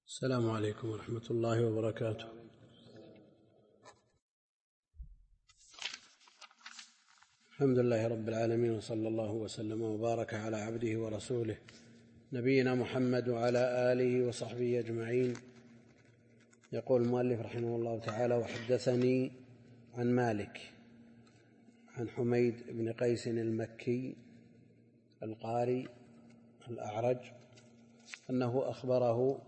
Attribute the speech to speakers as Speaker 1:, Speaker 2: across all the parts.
Speaker 1: السلام عليكم ورحمة الله وبركاته. الحمد لله رب العالمين، وصلى الله وسلم وبارك على عبده ورسوله نبينا محمد وعلى آله وصحبه أجمعين. يقول المؤلف رحمه الله تعالى: وحدثني عن مالك عن حميد بن قيس المكي القاري الأعرج أنه أخبره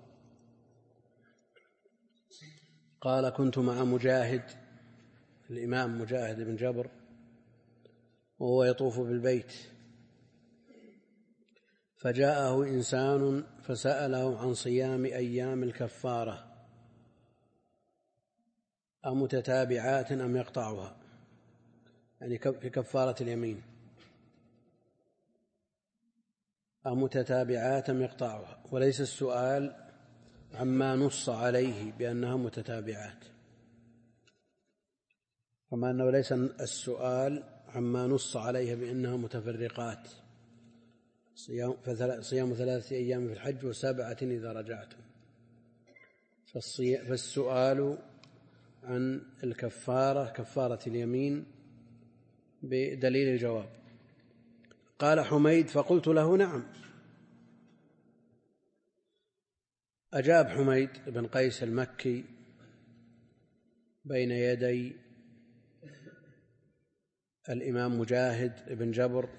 Speaker 1: قال: كنت مع مجاهد، الإمام مجاهد بن جبر، وهو يطوف بالبيت، فجاءه إنسان فسأله عن صيام أيام الكفارة أمتتابعات أم يقطعها، يعني في كفارة اليمين، أمتتابعات أم يقطعها، وليس السؤال عما نص عليه بأنها متتابعات، كما أنه ليس السؤال عما نص عليه بأنها متفرقات، صيام 3 أيام في الحج و7 إذا رجعتم، فالسؤال عن الكفارة كفارة اليمين بدليل الجواب. قال حميد: فقلت له: نعم. أجاب حميد بن قيس المكي بين يدي الإمام مجاهد بن جبر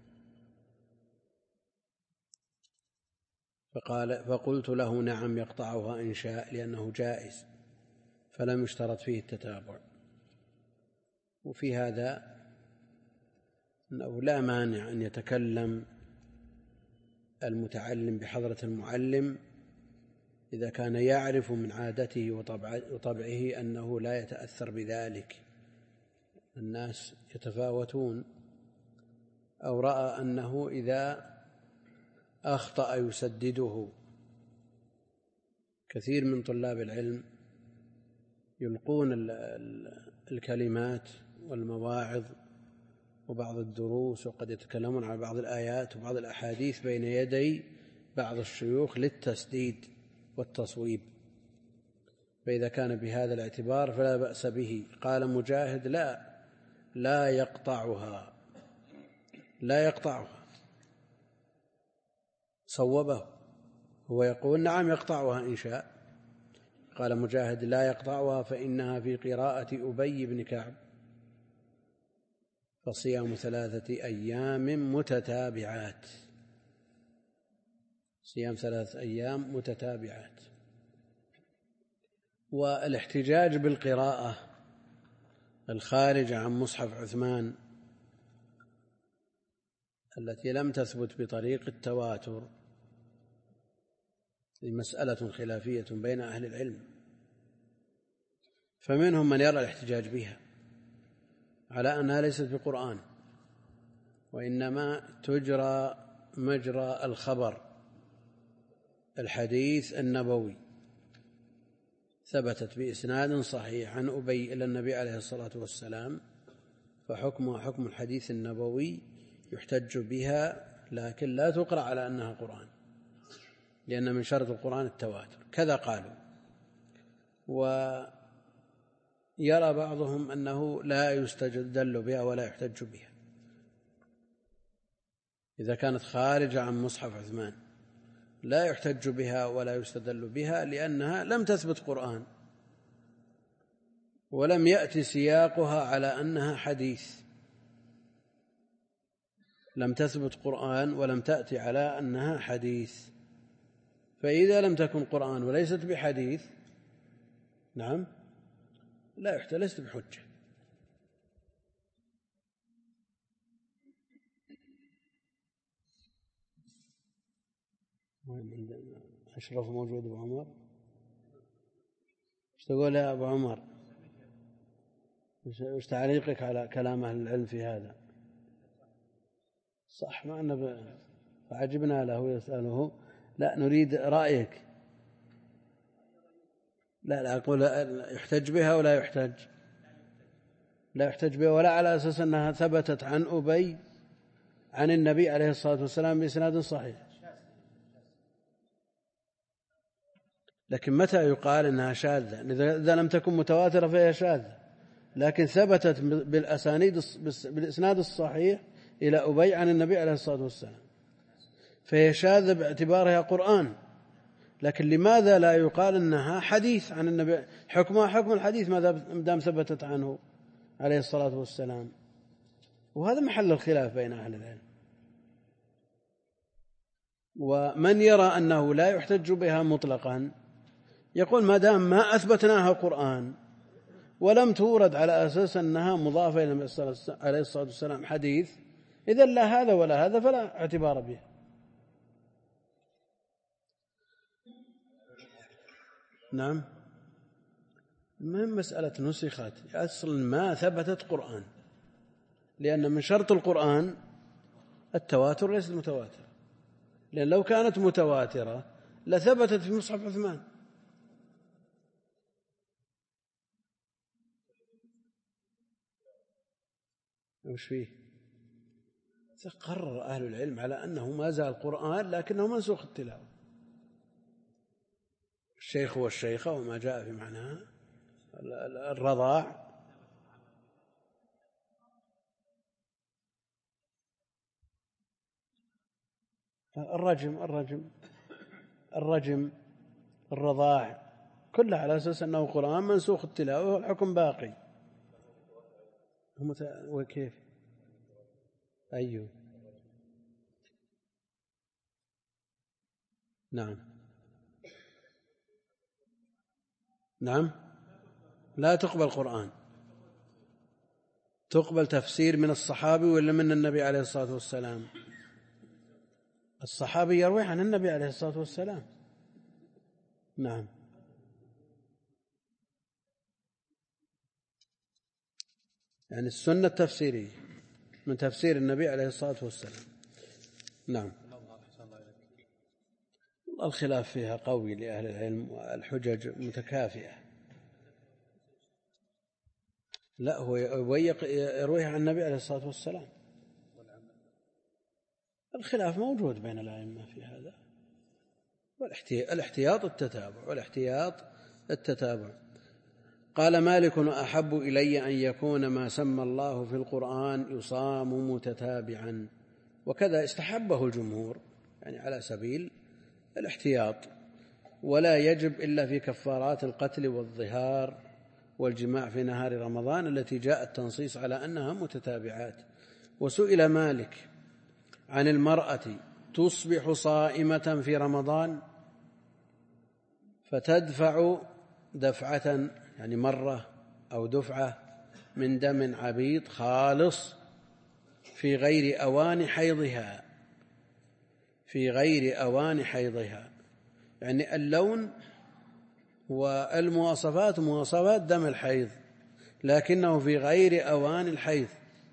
Speaker 1: فقلت له: نعم يقطعها إن شاء، لأنه جائز فلم يشترط فيه التتابع. وفي هذا أنه لا مانع أن يتكلم المتعلم بحضرة المعلم إذا كان يعرف من عادته وطبعه أنه لا يتأثر بذلك، الناس يتفاوتون، أو رأى أنه إذا أخطأ يسدده. كثير من طلاب العلم يلقون الكلمات والمواعظ وبعض الدروس، وقد يتكلمون على بعض الآيات وبعض الأحاديث بين يدي بعض الشيوخ للتسديد والتصويب، فإذا كان بهذا الاعتبار فلا بأس به. قال مجاهد: لا يقطعها، لا يقطعها، صوبه، هو يقول: نعم يقطعها إن شاء. قال مجاهد: لا يقطعها، فإنها في قراءة أبي بن كعب، فصيام 3 أيام متتابعات، صيام 3 أيام متتابعات. والاحتجاج بالقراءة الخارجة عن مصحف عثمان التي لم تثبت بطريق التواتر مسألة خلافية بين أهل العلم، فمنهم من يرى الاحتجاج بها على أنها ليست بقرآن، وإنما تجرى مجرى الخبر الحديث النبوي، ثبتت بإسناد صحيح عن أبي إلى النبي عليه الصلاة والسلام، فحكمها حكم الحديث النبوي يحتج بها، لكن لا تقرأ على أنها قرآن، لأن من شرط القرآن التواتر، كذا قالوا. ويرى بعضهم أنه لا يستدل بها ولا يحتج بها إذا كانت خارجة عن مصحف عثمان، لا يحتج بها ولا يستدل بها لأنها لم تثبت قرآن، ولم يأتي سياقها على أنها حديث، لم تثبت قرآن ولم تأتي على أنها حديث، فإذا لم تكن قرآن وليست بحديث، نعم، ليست بحجة. أشرف موجود أبو عمر، ايش تقول يا أبو عمر؟ ايش تعليقك على كلام أهل العلم في هذا؟ صح، ما أن فعجبنا له يسأله، لا نريد رأيك. لا أقول يحتج بها ولا يحتج، لا يحتج بها، ولا على أساس أنها ثبتت عن أبي عن النبي عليه الصلاة والسلام بإسناد صحيح. لكن متى يقال إنها شاذة؟ إذا لم تكن متواترة فهي شاذة، لكن ثبتت بالإسناد الصحيح إلى أبي عن النبي عليه الصلاة والسلام، فهي شاذة باعتبارها قرآن. لكن لماذا لا يقال إنها حديث عن النبي؟ حكمها حكم الحديث ما دام ثبتت عنه عليه الصلاة والسلام. وهذا محل الخلاف بين أهل العلم. ومن يرى أنه لا يحتج بها مطلقا يقول ما دام ما أثبتناها قرآن ولم تورد على أساس أنها مضافة إلى النبي عليه الصلاة والسلام حديث، إذن لا هذا ولا هذا فلا اعتبار به. نعم، ما مسألة نسخت، أصلا ما ثبتت قرآن، لأن من شرط القرآن التواتر ليست متواترة، لأن لو كانت متواترة لثبتت في مصحف عثمان. وش فيه؟ قرر أهل العلم على أنه ما زال قرآن لكنه منسوخ التلاوة، الشيخ والشيخة وما جاء في معناها، الرضاع. الرجم الرضاع كلها على أساس أنه قرآن منسوخ التلاوة والحكم باقي. وكيف؟ أيوه، نعم، لا تقبل قرآن، تقبل تفسير من الصحابي ولا من النبي عليه الصلاة والسلام؟ الصحابي يروي عن النبي عليه الصلاة والسلام. نعم، يعني السنة التفسيرية من تفسير النبي عليه الصلاة والسلام. نعم، الخلاف فيها قوي لأهل العلم والحجج متكافئة. لا، هو يرويها عن النبي عليه الصلاة والسلام. الخلاف موجود بين الأئمة في هذا، والاحتياط التتابع. قال مالك: أحب إلي أن يكون ما سمى الله في القرآن يصام متتابعا. وكذا استحبه الجمهور، يعني على سبيل الاحتياط، ولا يجب إلا في كفارات القتل والظهار والجماع في نهار رمضان التي جاء التنصيص على أنها متتابعات. وسئل مالك عن المرأة تصبح صائمة في رمضان فتدفع دفعة، يعني مرة أو دفعة، من دم عبيط خالص في غير أوان حيضها، يعني اللون والمواصفات مواصفات دم الحيض لكنه في غير أوان الحيض،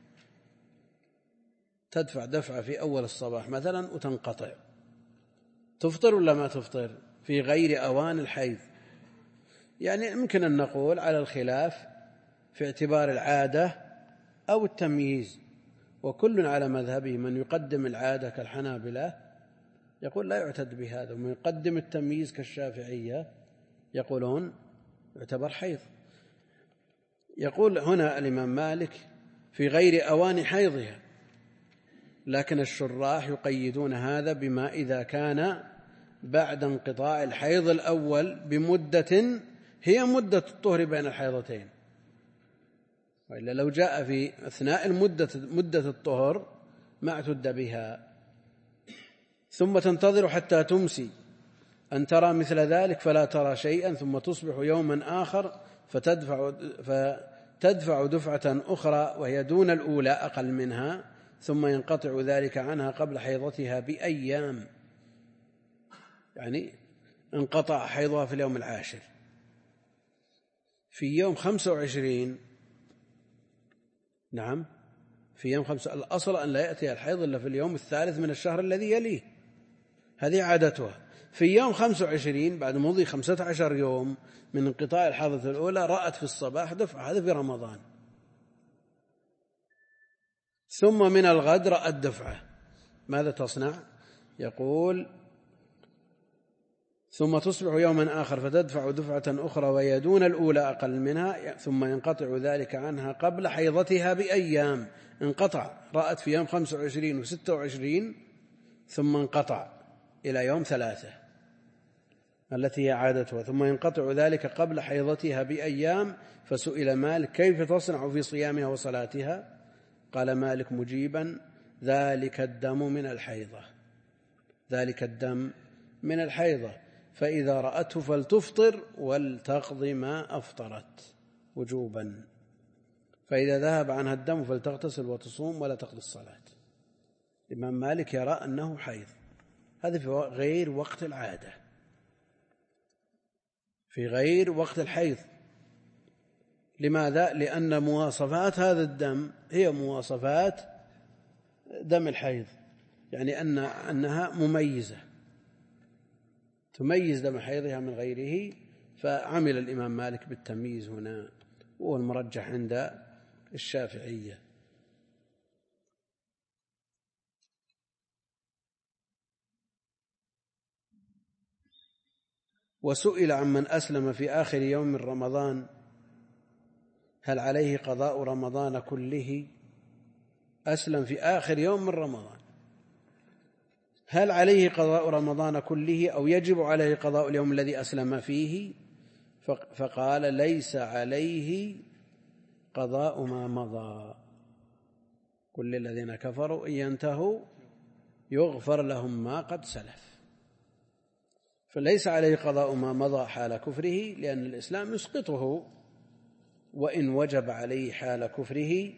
Speaker 1: تدفع دفعة في أول الصباح مثلا وتنقطع، تفطر ولا ما تفطر؟ في غير أوان الحيض. يعني يمكن أن نقول على الخلاف في اعتبار العادة أو التمييز، وكل على مذهبه. من يقدم العادة كالحنابلة يقول لا يعتد بهذا، ومن يقدم التمييز كالشافعية يقولون يعتبر حيض. يقول هنا الإمام مالك في غير أوان حيضها، لكن الشراح يقيدون هذا بما إذا كان بعد انقطاع الحيض الأول بمدة هي مدة الطهر بين الحيضتين، وإلا لو جاء في أثناء مدة الطهر ما اعتد بها. ثم تنتظر حتى تمسي أن ترى مثل ذلك فلا ترى شيئا، ثم تصبح يوما آخر فتدفع دفعة أخرى وهي دون الأولى أقل منها، ثم ينقطع ذلك عنها قبل حيضتها بأيام، يعني انقطع حيضها في اليوم 10، في يوم 25. نعم، في يوم 5. الأصل أن لا يأتي الحيض إلا في اليوم 3 من الشهر الذي يليه، هذه عادتها. في يوم 25 بعد مضي 15 يوم من انقطاع الحيضة الأولى رأت في الصباح دفعة، هذا في رمضان. ثم من الغد رأت دفعة، ماذا تصنع؟ يقول ثم تصبح يوما آخر فتدفع دفعة أخرى وهي دون الأولى أقل منها، ثم ينقطع ذلك عنها قبل حيضتها بأيام. انقطع، رأت في يوم 25 و26 ثم انقطع إلى يوم 3 التي هي عادتها، ثم ينقطع ذلك قبل حيضتها بأيام. فسئل مالك كيف تصنع في صيامها وصلاتها؟ قال مالك مجيبا: ذلك الدم من الحيضة، ذلك الدم من الحيضة، فإذا رأته فلتفطر ولتقضي ما أفطرت وجوبا، فإذا ذهب عنها الدم فلتغتسل وتصوم ولا تقضي الصلاة. الإمام مالك يرى أنه حيض، هذا في غير وقت العادة، في غير وقت الحيض. لماذا؟ لأن مواصفات هذا الدم هي مواصفات دم الحيض، يعني أنها مميزة، تميز دم حيضها من غيره، فعمل الإمام مالك بالتمييز هنا، وهو المرجح عند الشافعية. وسئل عمن أسلم في آخر يوم من رمضان هل عليه قضاء رمضان كله؟ أسلم في آخر يوم من رمضان، هل عليه قضاء رمضان كله أو يجب عليه قضاء اليوم الذي أسلم فيه؟ فقال ليس عليه قضاء ما مضى، كل الذين كفروا إن ينتهوا يغفر لهم ما قد سلف. فليس عليه قضاء ما مضى حال كفره، لأن الإسلام يسقطه، وإن وجب عليه حال كفره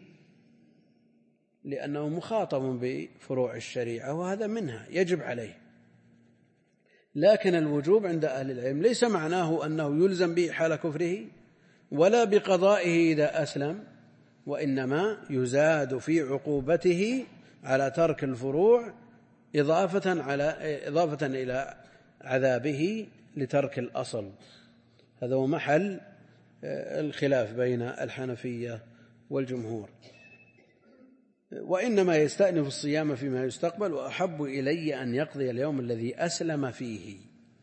Speaker 1: لأنه مخاطب بفروع الشريعة وهذا منها يجب عليه. لكن الوجوب عند أهل العلم ليس معناه أنه يلزم به حال كفره ولا بقضائه إذا أسلم، وإنما يزاد في عقوبته على ترك الفروع إضافة إلى عذابه لترك الأصل. هذا هو محل الخلاف بين الحنفية والجمهور. وإنما يستأنف الصيام فيما يستقبل، وأحب إلي أن يقضي اليوم الذي أسلم فيه،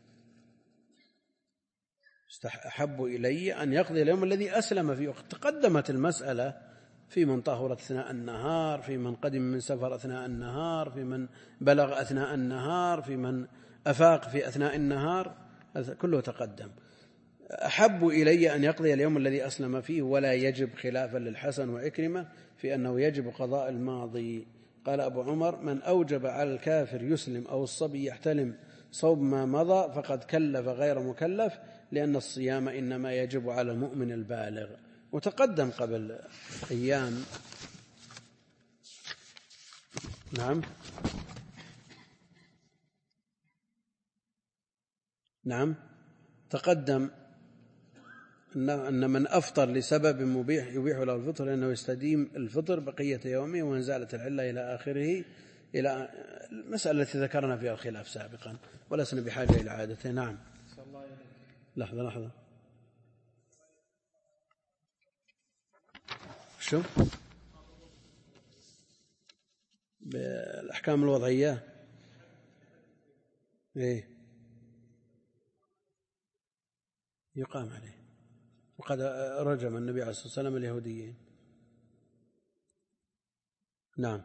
Speaker 1: أحب إلي أن يقضي اليوم الذي أسلم فيه. وقد تقدمت المسألة في من طهر أثناء النهار، في من قدم من سفر أثناء النهار، في من بلغ أثناء النهار، في من أفاق في أثناء النهار، كله تقدم. أحب إلي أن يقضي اليوم الذي أسلم فيه ولا يجب، خلافا للحسن وعكرمة في أنه يجب قضاء الماضي. قال أبو عمر: من أوجب على الكافر يسلم أو الصبي يحتلم صوم ما مضى فقد كلف غير مكلف، لأن الصيام إنما يجب على المؤمن البالغ. وتقدم قبل أيام. نعم تقدم أن من أفطر لسبب مبيح يبيح له الفطر لأنه يستديم الفطر بقية يومه وإن زالت العلة إلى آخره، إلى المسألة التي ذكرنا فيها الخلاف سابقا، ولسنا بحاجة إلى عادته. نعم. لحظة شو بالأحكام الوضعية؟ إيه يقام عليه، وقد رجم النبي عليه الصلاة والسلام اليهوديين. نعم.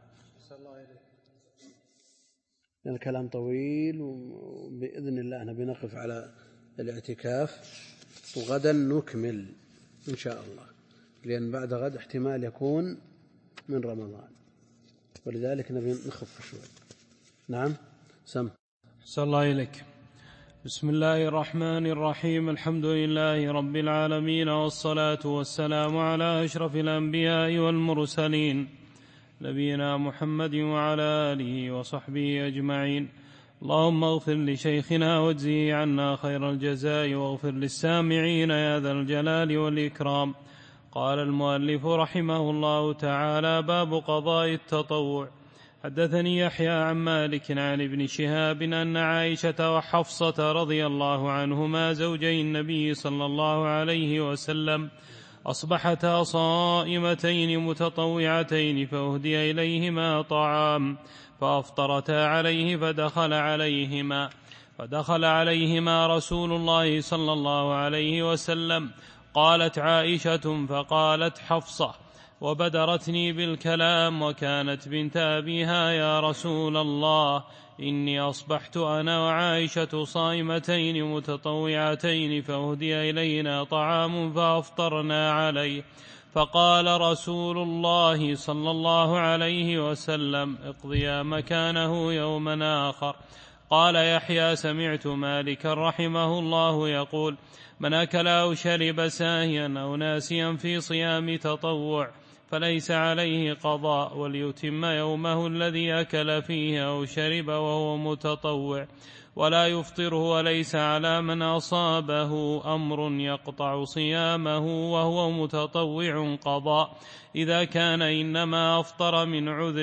Speaker 1: الكلام طويل، وبإذن الله نبي نقف على الاعتكاف، وغدا نكمل إن شاء الله، لأن بعد غد احتمال يكون من رمضان، ولذلك نبي نخف شوي. نعم سم.
Speaker 2: صلى الله إليك. بسم الله الرحمن الرحيم. الحمد لله رب العالمين، والصلاة والسلام على أشرف الأنبياء والمرسلين نبينا محمد وعلى آله وصحبه أجمعين. اللهم اغفر لشيخنا واجزه عنا خير الجزاء، واغفر للسامعين يا ذا الجلال والإكرام. قال المؤلف رحمه الله تعالى: باب قضاء التطوع. حدثني يحيى عن مالك عن ابن شهاب أن عائشة وحفصة رضي الله عنهما زوجي النبي صلى الله عليه وسلم أصبحتا صائمتين متطوعتين، فأهدي إليهما طعام فأفطرتا عليه، فدخل عليهما فدخل عليهما رسول الله صلى الله عليه وسلم. قالت عائشة فقالت حفصة: وبدرتني بالكلام وكانت بنت أبيها: يا رسول الله، إني أصبحت أنا وعائشة صائمتين متطوعتين، فأهدي إلينا طعام فأفطرنا عليه. فقال رسول الله صلى الله عليه وسلم: اقضيا مكانه يوما آخر. قال يحيى: سمعت مالكا رحمه الله يقول: من أكل أو شرب ساهيا أو ناسيا في صيام تطوع فليس عليه قضاء، وليتم يومه الذي أكل فيه أو شرب وهو متطوع، ولا يفطره، وليس على من أصابه أمر يقطع صيامه وهو متطوع قضاء، إذا كان إنما أفطر من عذر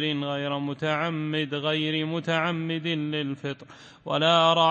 Speaker 2: غير متعمد للفطر، ولا أرى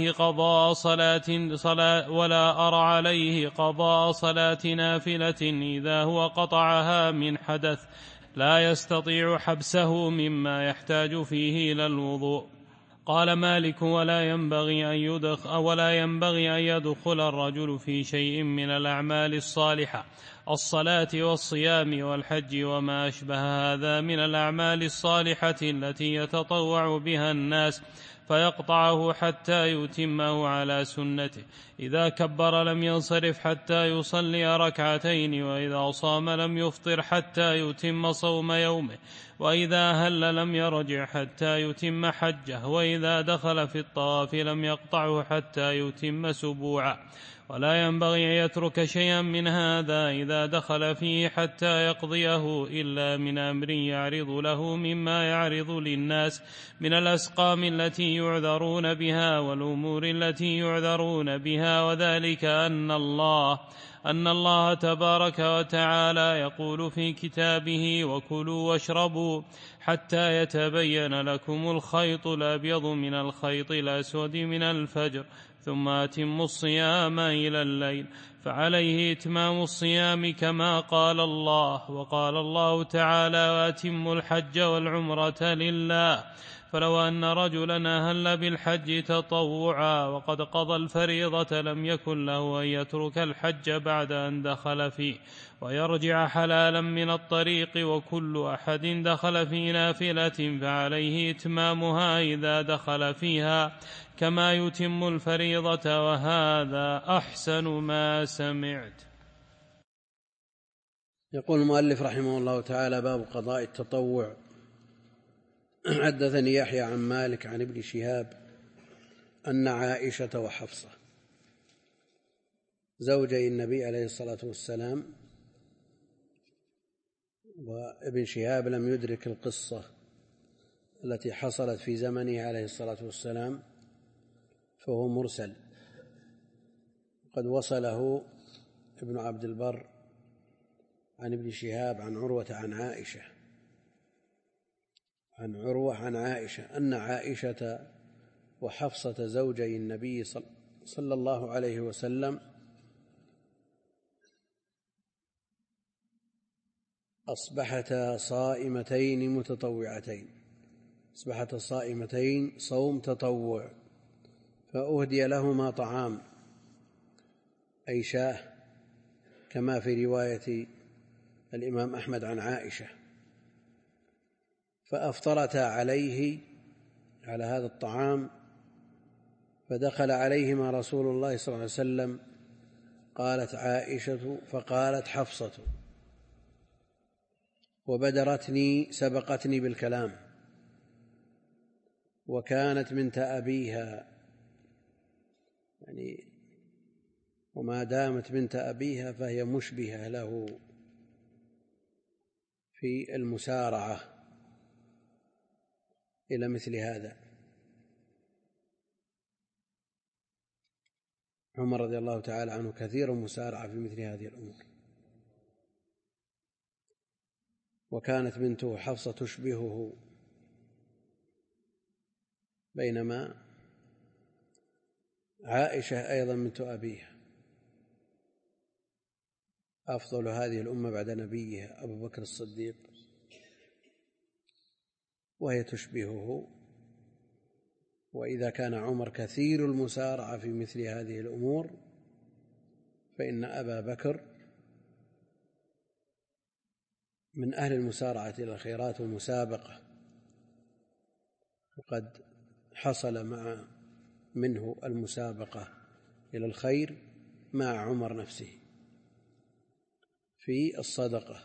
Speaker 2: عليه قضاء صلاة نافلة إذا هو قطعها من حدث لا يستطيع حبسه مما يحتاج فيه إلى الوضوء. قال مالك: ولا ينبغي أن يدخل الرجل في شيء من الأعمال الصالحة، الصلاة والصيام والحج وما أشبه هذا من الأعمال الصالحة التي يتطوع بها الناس، فيقطعه حتى يتمه على سنته. إذا كبر لم ينصرف حتى يصلي ركعتين، وإذا صام لم يفطر حتى يتم صوم يومه، وإذا هل لم يرجع حتى يتم حجه، وإذا دخل في الطواف لم يقطعه حتى يتم سبوعه. ولا ينبغي أن يترك شيئا من هذا إذا دخل فيه حتى يقضيه، إلا من أمر يعرض له مما يعرض للناس من الأسقام التي يعذرون بها والأمور التي يعذرون بها، وذلك أن الله تبارك وتعالى يقول في كتابه: وكلوا واشربوا حتى يتبين لكم الخيط الأبيض من الخيط الأسود من الفجر، ثم أتموا الصيام إلى الليل. فعليه إتمام الصيام كما قال الله. وقال الله تعالى: وأتموا الحج والعمرة لله. فلو أن رجلا أهل بالحج تطوعا وقد قضى الفريضة لم يكن له أن يترك الحج بعد أن دخل فيه ويرجع حلالا من الطريق، وكل أحد دخل في نافلة فعليه إتمامها إذا دخل فيها كما يتم الفريضة، وهذا أحسن ما سمعت.
Speaker 1: يقول المؤلف رحمه الله تعالى: باب قضاء التطوع. حدثني يحيى عن مالك عن ابن شهاب أن عائشة وحفصة زوجي النبي عليه الصلاة والسلام، وابن شهاب لم يدرك القصة التي حصلت في زمنه عليه الصلاة والسلام، فهو مرسل، قد وصله ابن عبد البر عن ابن شهاب عن عروة عن عائشة أن عائشة وحفصة زوجي النبي صلى الله عليه وسلم أصبحتا صائمتين متطوعتين، أصبحتا صائمتين صوم تطوع، فأهدي لهما طعام أي شاه، كما في رواية الإمام أحمد عن عائشة، فأفطرتا عليه على هذا الطعام، فدخل عليهما رسول الله صلى الله عليه وسلم. قالت عائشة فقالت حفصة: وبدرتني سبقتني بالكلام، وكانت بنت أبيها، يعني وما دامت بنت أبيها فهي مشبهة له في المسارعة إلى مثل هذا. عمر رضي الله تعالى عنه كثير مسارعة في مثل هذه الأمور، وكانت بنته حفصة تشبهه، بينما عائشة أيضا بنت أبيها، أفضل هذه الأمة بعد نبيها أبو بكر الصديق، وهي تشبهه وإذا كان عمر كثير المسارعة في مثل هذه الأمور فإن أبا بكر من أهل المسارعة إلى الخيرات والمسابقة، وقد حصل منه المسابقة إلى الخير مع عمر نفسه في الصدقة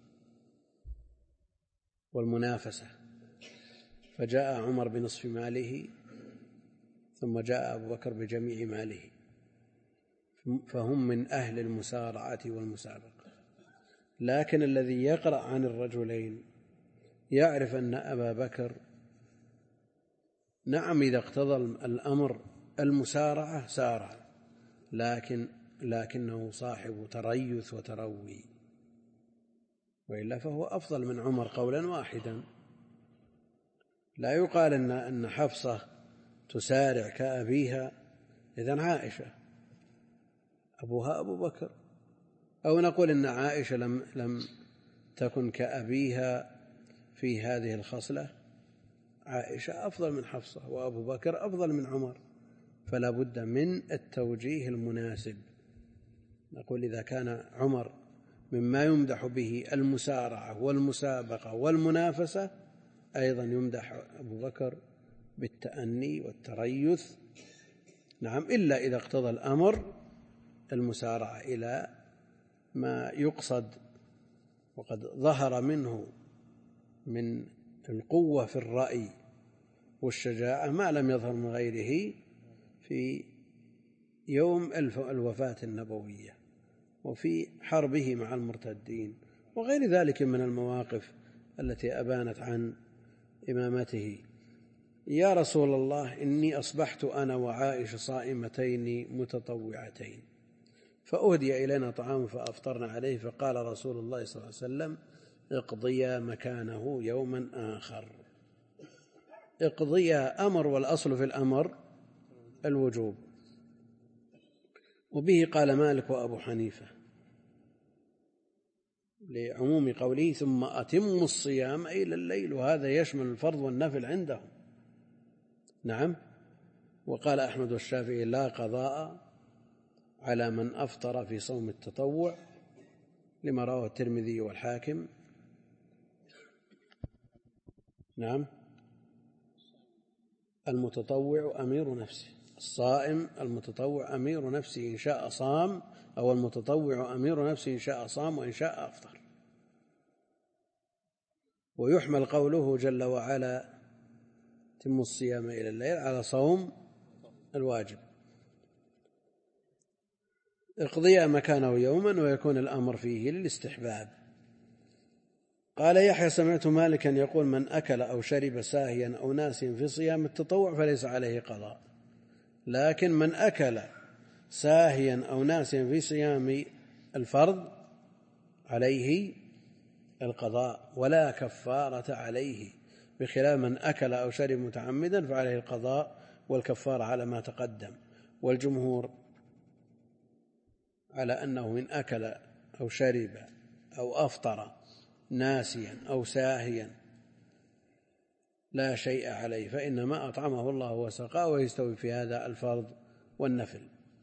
Speaker 1: والمنافسة، فجاء عمر بنصف ماله ثم جاء أبو بكر بجميع ماله، فهم من أهل المسارعة والمسابقة. لكن الذي يقرأ عن الرجلين يعرف أن أبا بكر نعم إذا اقتضى الأمر المسارعة سارع، لكنه صاحب تريث وتروي، وإلا فهو أفضل من عمر قولا واحدا. لا يقال أن حفصة تسارع كأبيها، إذن عائشة أبوها أبو بكر، أو نقول إن عائشة لم تكن كأبيها في هذه الخصلة، عائشة أفضل من حفصة وأبو بكر أفضل من عمر، فلا بد من التوجيه المناسب. نقول إذا كان عمر مما يمدح به المسارعة والمسابقة والمنافسة، أيضا يمدح أبو بكر بالتأني والتريث، نعم، إلا إذا اقتضى الأمر المسارعة إلى ما يقصد، وقد ظهر منه من القوة في الرأي والشجاعة ما لم يظهر من غيره في يوم الوفاة النبوية وفي حربه مع المرتدين وغير ذلك من المواقف التي أبانت عن إمامته. يا رسول الله إني أصبحت أنا وعائشة صائمتين متطوعتين، فأهدي إلينا طعام فأفطرنا عليه، فقال رسول الله صلى الله عليه وسلم اقضيا مكانه يوما آخر. اقضيا أمر، والأصل في الأمر الوجوب، وبه قال مالك وأبو حنيفة لعموم قوله ثم أتموا الصيام إلى الليل، وهذا يشمل الفرض والنفل عندهم. نعم. وقال أحمد والشافعي لا قضاء على من أفطر في صوم التطوع، لما رواه الترمذي والحاكم. نعم. المتطوع أمير نفسه، الصائم المتطوع أمير نفسه إن شاء صام، أو المتطوع أمير نفسه إن شاء صام وإن شاء أفطر. ويحمل قوله جل وعلا تم الصيام إلى الليل على صوم الواجب. اقضيا مكانه يوما، ويكون الأمر فيه للاستحباب. قال يحيى سمعت مالكا يقول من أكل أو شرب ساهيا أو ناسيا في صيام التطوع فليس عليه قضاء، لكن من أكل ساهيا أو ناسيا في صيام الفرض عليه القضاء ولا كفارة عليه، بخلاف من أكل أو شرب متعمدا فعليه القضاء والكفارة على ما تقدم. والجمهور على أنه من أكل أو شرب أو أفطر ناسيا أو ساهيا لا شيء عليه، فإنما أطعمه الله وسقاه، ويستوي في هذا الفرض والنفل.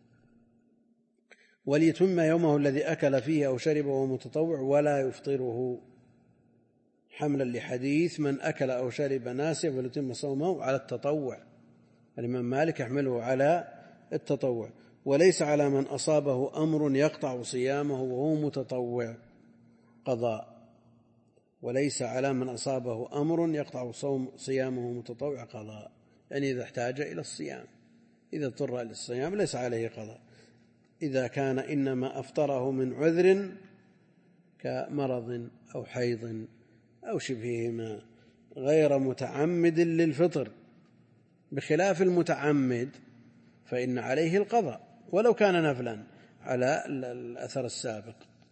Speaker 1: وليتم يومه الذي أكل فيه أو شرب وهو متطوع ولا يفطره، حملا لحديث من أكل أو شرب ناسيا فليتم صومه على التطوع. الإمام مالك يحمله على التطوع، وليس على من أصابه أمر يقطع صيامه وهو متطوع قضاء، وليس على من أصابه أمر يقطع صيامه متطوع قضاء، يعني إذا احتاج إلى الصيام، إذا اضطر إلى الصيام ليس عليه قضاء، إذا كان إنما أفطره من عذر كمرض أو حيض أو شبههما غير متعمد للفطر، بخلاف المتعمد فإن عليه القضاء ولو كان نفلا على الأثر السابق.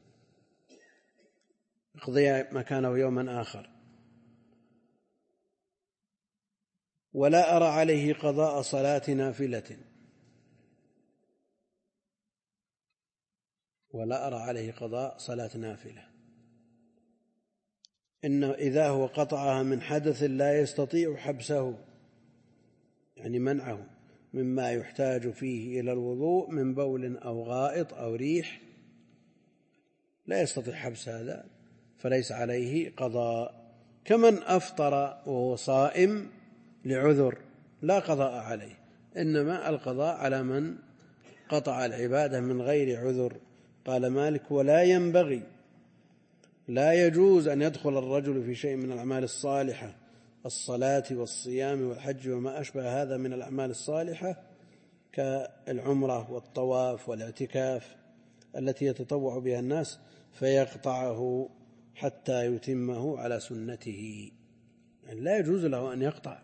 Speaker 1: اقضي مكانه يوما آخر. ولا أرى عليه قضاء صلاة نافلة، ولا أرى عليه قضاء صلاة نافلة، إن إذا هو قطعها من حدث لا يستطيع حبسه يعني منعه مما يحتاج فيه إلى الوضوء من بول أو غائط أو ريح، لا يستطيع حبس هذا فليس عليه قضاء. كمن أفطر وهو صائم لعذر لا قضاء عليه، إنما القضاء على من قطع العبادة من غير عذر. قال مالك: ولا ينبغي، لا يجوز أن يدخل الرجل في شيء من الأعمال الصالحة، الصلاة والصيام والحج وما أشبه هذا من الأعمال الصالحة كالعمرة والطواف والاعتكاف التي يتطوع بها الناس، فيقطعه حتى يتمه على سنته. يعني لا يجوز له أن يقطع،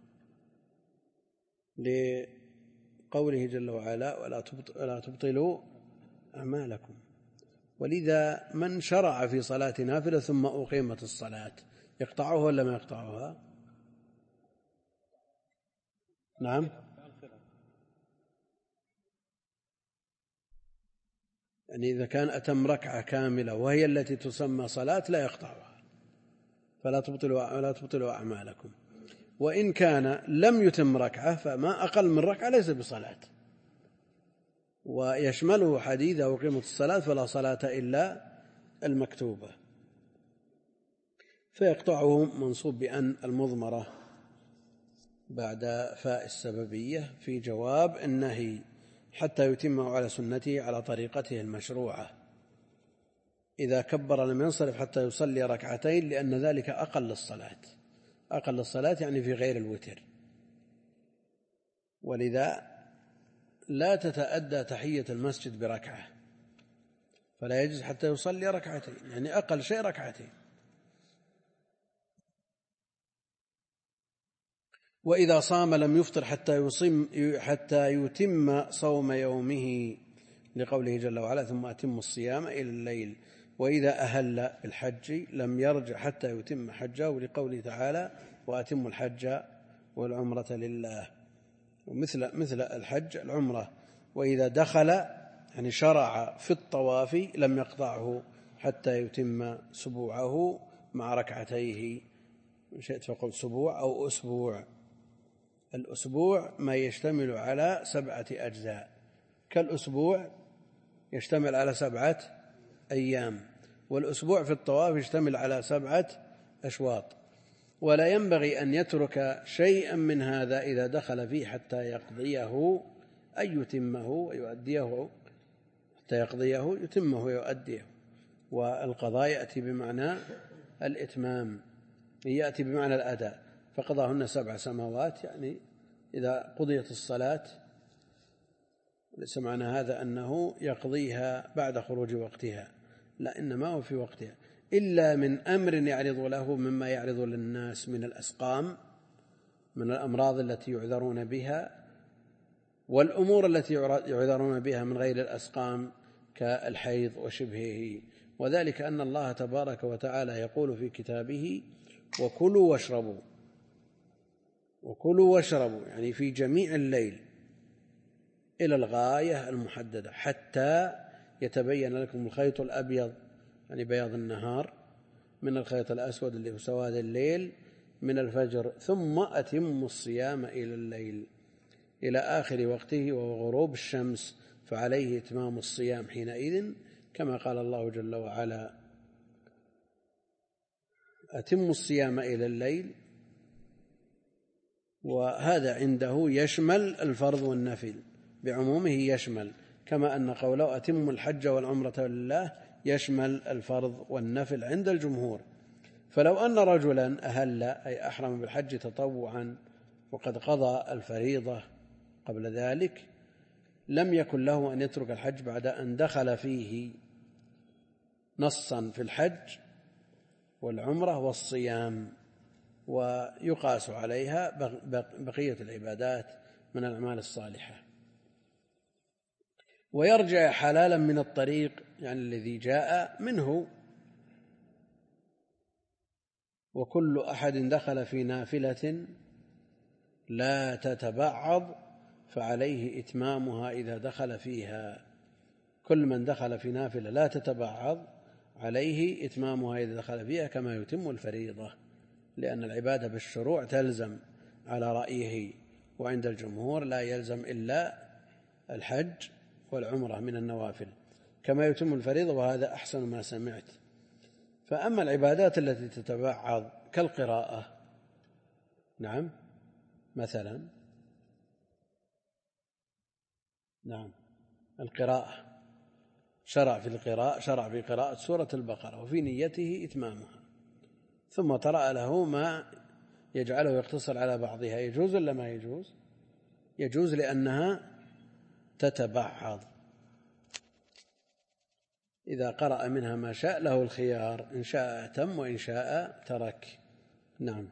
Speaker 1: لقوله جل وعلا: ولا تبطلوا أعمالكم. ولذا من شرع في صلاة نافلة ثم أقيمت الصلاة يقطعها ولا ما يقطعها؟ نعم، يعني إذا كان أتم ركعة كاملة وهي التي تسمى صلاة لا يقطعها، فلا تبطلوا أعمالكم. وإن كان لم يتم ركعة فما أقل من ركعة ليس بصلاة، ويشمله حديث أقيمت الصلاة فلا صلاة إلا المكتوبة، فيقطعه منصوب بأن المضمرة بعد فاء السببية في جواب النهي حتى يتمه على سنته على طريقته المشروعة. إذا كبر لم ينصرف حتى يصلي ركعتين، لأن ذلك أقل الصلاة يعني في غير الوتر، ولذا لا تتأدى تحية المسجد بركعة، فلا يجوز حتى يصلي ركعتين، يعني أقل شيء ركعتين. وإذا صام لم يفطر حتى يتم صوم يومه، لقوله جل وعلا: ثم أتم الصيام إلى الليل. وإذا أهل بالحج لم يرجع حتى يتم حجه، لقوله تعالى: وأتم الحج والعمرة لله. مثل الحج العمرة. وإذا دخل يعني شرع في الطواف لم يقطعه حتى يتم سبوعه مع ركعتيه، إن شئت فقل سبوع أو أسبوع. الأسبوع ما يشتمل على 7 أجزاء، كالأسبوع يشتمل على 7 أيام، والأسبوع في الطواف يشتمل على 7 أشواط. ولا ينبغي أن يترك شيئا من هذا إذا دخل فيه حتى يقضيه أي يتمه ويؤديه، حتى يقضيه يتمه ويؤديه. والقضاء يأتي بمعنى الإتمام، يأتي بمعنى الأداء، فقضاهن 7 سماوات، يعني إذا قضيت الصلاة ليس معنى هذا أنه يقضيها بعد خروج وقتها، لا، إنما هو في وقتها، إلا من أمر يعرض له مما يعرض للناس من الأسقام، من الأمراض التي يعذرون بها، والأمور التي يعذرون بها من غير الأسقام كالحيض وشبهه. وذلك أن الله تبارك وتعالى يقول في كتابه: وكلوا واشربوا، يعني في جميع الليل إلى الغاية المحددة، حتى يتبين لكم الخيط الأبيض، يعني بياض النهار، من الخيط الأسود اللي هو سواد الليل من الفجر، ثم أتموا الصيام إلى الليل، إلى آخر وقته وهو غروب الشمس، فعليه إتمام الصيام حينئذ، كما قال الله جل وعلا: أتموا الصيام إلى الليل. وهذا عنده يشمل الفرض والنفل، بعمومه يشمل، كما أن قوله أتموا الحج والعمرة لله يشمل الفرض والنفل عند الجمهور. فلو أن رجلا أهل أي أحرم بالحج تطوعا وقد قضى الفريضة قبل ذلك، لم يكن له أن يترك الحج بعد أن دخل فيه نصا في الحج والعمرة والصيام، ويقاس عليها بقية العبادات من الأعمال الصالحة. ويرجع حلالا من الطريق، يعني الذي جاء منه. وكل أحد دخل في نافلة لا تتبعض فعليه إتمامها إذا دخل فيها. كل من دخل في نافلة لا تتبعض عليه إتمامها إذا دخل فيها، كما يتم الفريضة، لأن العبادة بالشروع تلزم على رأيه. وعند الجمهور لا يلزم إلا الحج والعمرة من النوافل كما يتم الفريضة، وهذا أحسن ما سمعت. فأما العبادات التي تتبعض كالقراءة، نعم مثلا، نعم القراءة شرع في قراءة سورة البقرة وفي نيته إتمامها، ثم طرأ له ما يجعله يقتصر على بعضها، يجوز ولا ما يجوز؟ يجوز لأنها تتبعض، إذا قرأ منها ما شاء له الخيار، إن شاء أتم وإن شاء ترك. نعم.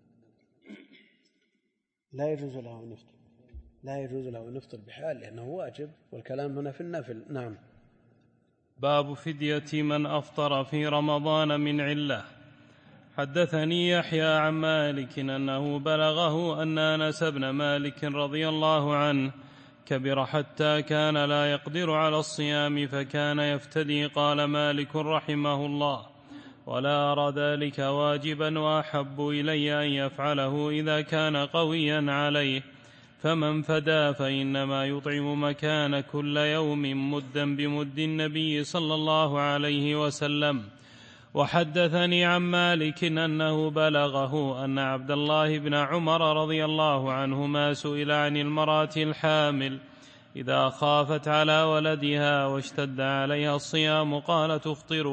Speaker 1: لا يجوز له أن يفطر بحال لأنه واجب، والكلام هنا في النفل. نعم.
Speaker 2: باب فدية من أفطر في رمضان من علة. حدثني يحيى عن مالك أنه بلغه أن أنس بن مالك رضي الله عنه كبر حتى كان لا يقدر على الصيام فكان يفتدي. قال مالك رحمه الله: ولا أرى ذلك واجبا، وأحب إلي أن يفعله إذا كان قويا عليه، فمن فدى فإنما يطعم مكان كل يوم مدا بمد النبي صلى الله عليه وسلم. وحدثني عن مالك أنه بلغه أن عبد الله بن عمر رضي الله عنهما سئل عن المرأة الحامل إذا خافت على ولدها واشتد عليها الصيام، قال: تفطر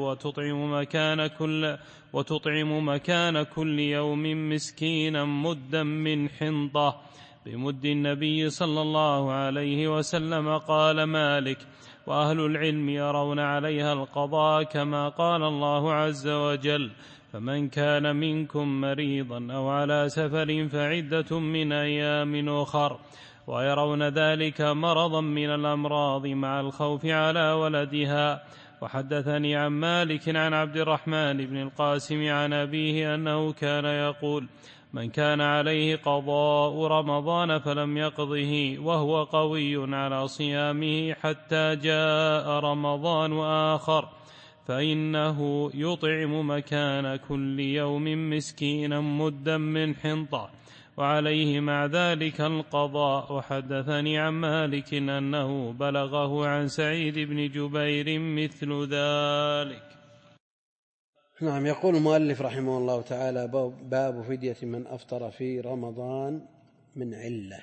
Speaker 2: وتطعم مكان كل يوم مسكينا مدا من حنطة بمد النبي صلى الله عليه وسلم. قال مالك: وأهل العلم يرون عليها القضاء كما قال الله عز وجل: فمن كان منكم مريضا أو على سفر فعدة من أيام أخر، ويرون ذلك مرضا من الأمراض مع الخوف على ولدها. وحدثني عن مالك عن عبد الرحمن بن القاسم عن أبيه أنه كان يقول: من كان عليه قضاء رمضان فلم يقضه وهو قوي على صيامه حتى جاء رمضان آخر فإنه يطعم مكان كل يوم مسكينا مدا من حنطة، وعليه مع ذلك القضاء. وحدثني عن مالك أنه بلغه عن سعيد بن جبير مثل ذلك.
Speaker 1: نعم. يقول المؤلف رحمه الله تعالى: باب فدية من أفطر في رمضان من علة.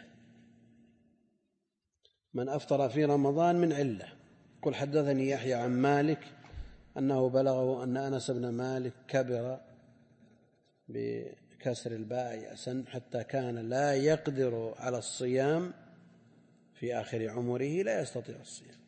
Speaker 1: من أفطر في رمضان من علة. قل حدثني يحيى عن مالك أنه بلغه أن أنس بن مالك كبر بكسر الباء يأسا حتى كان لا يقدر على الصيام، في آخر عمره لا يستطيع الصيام،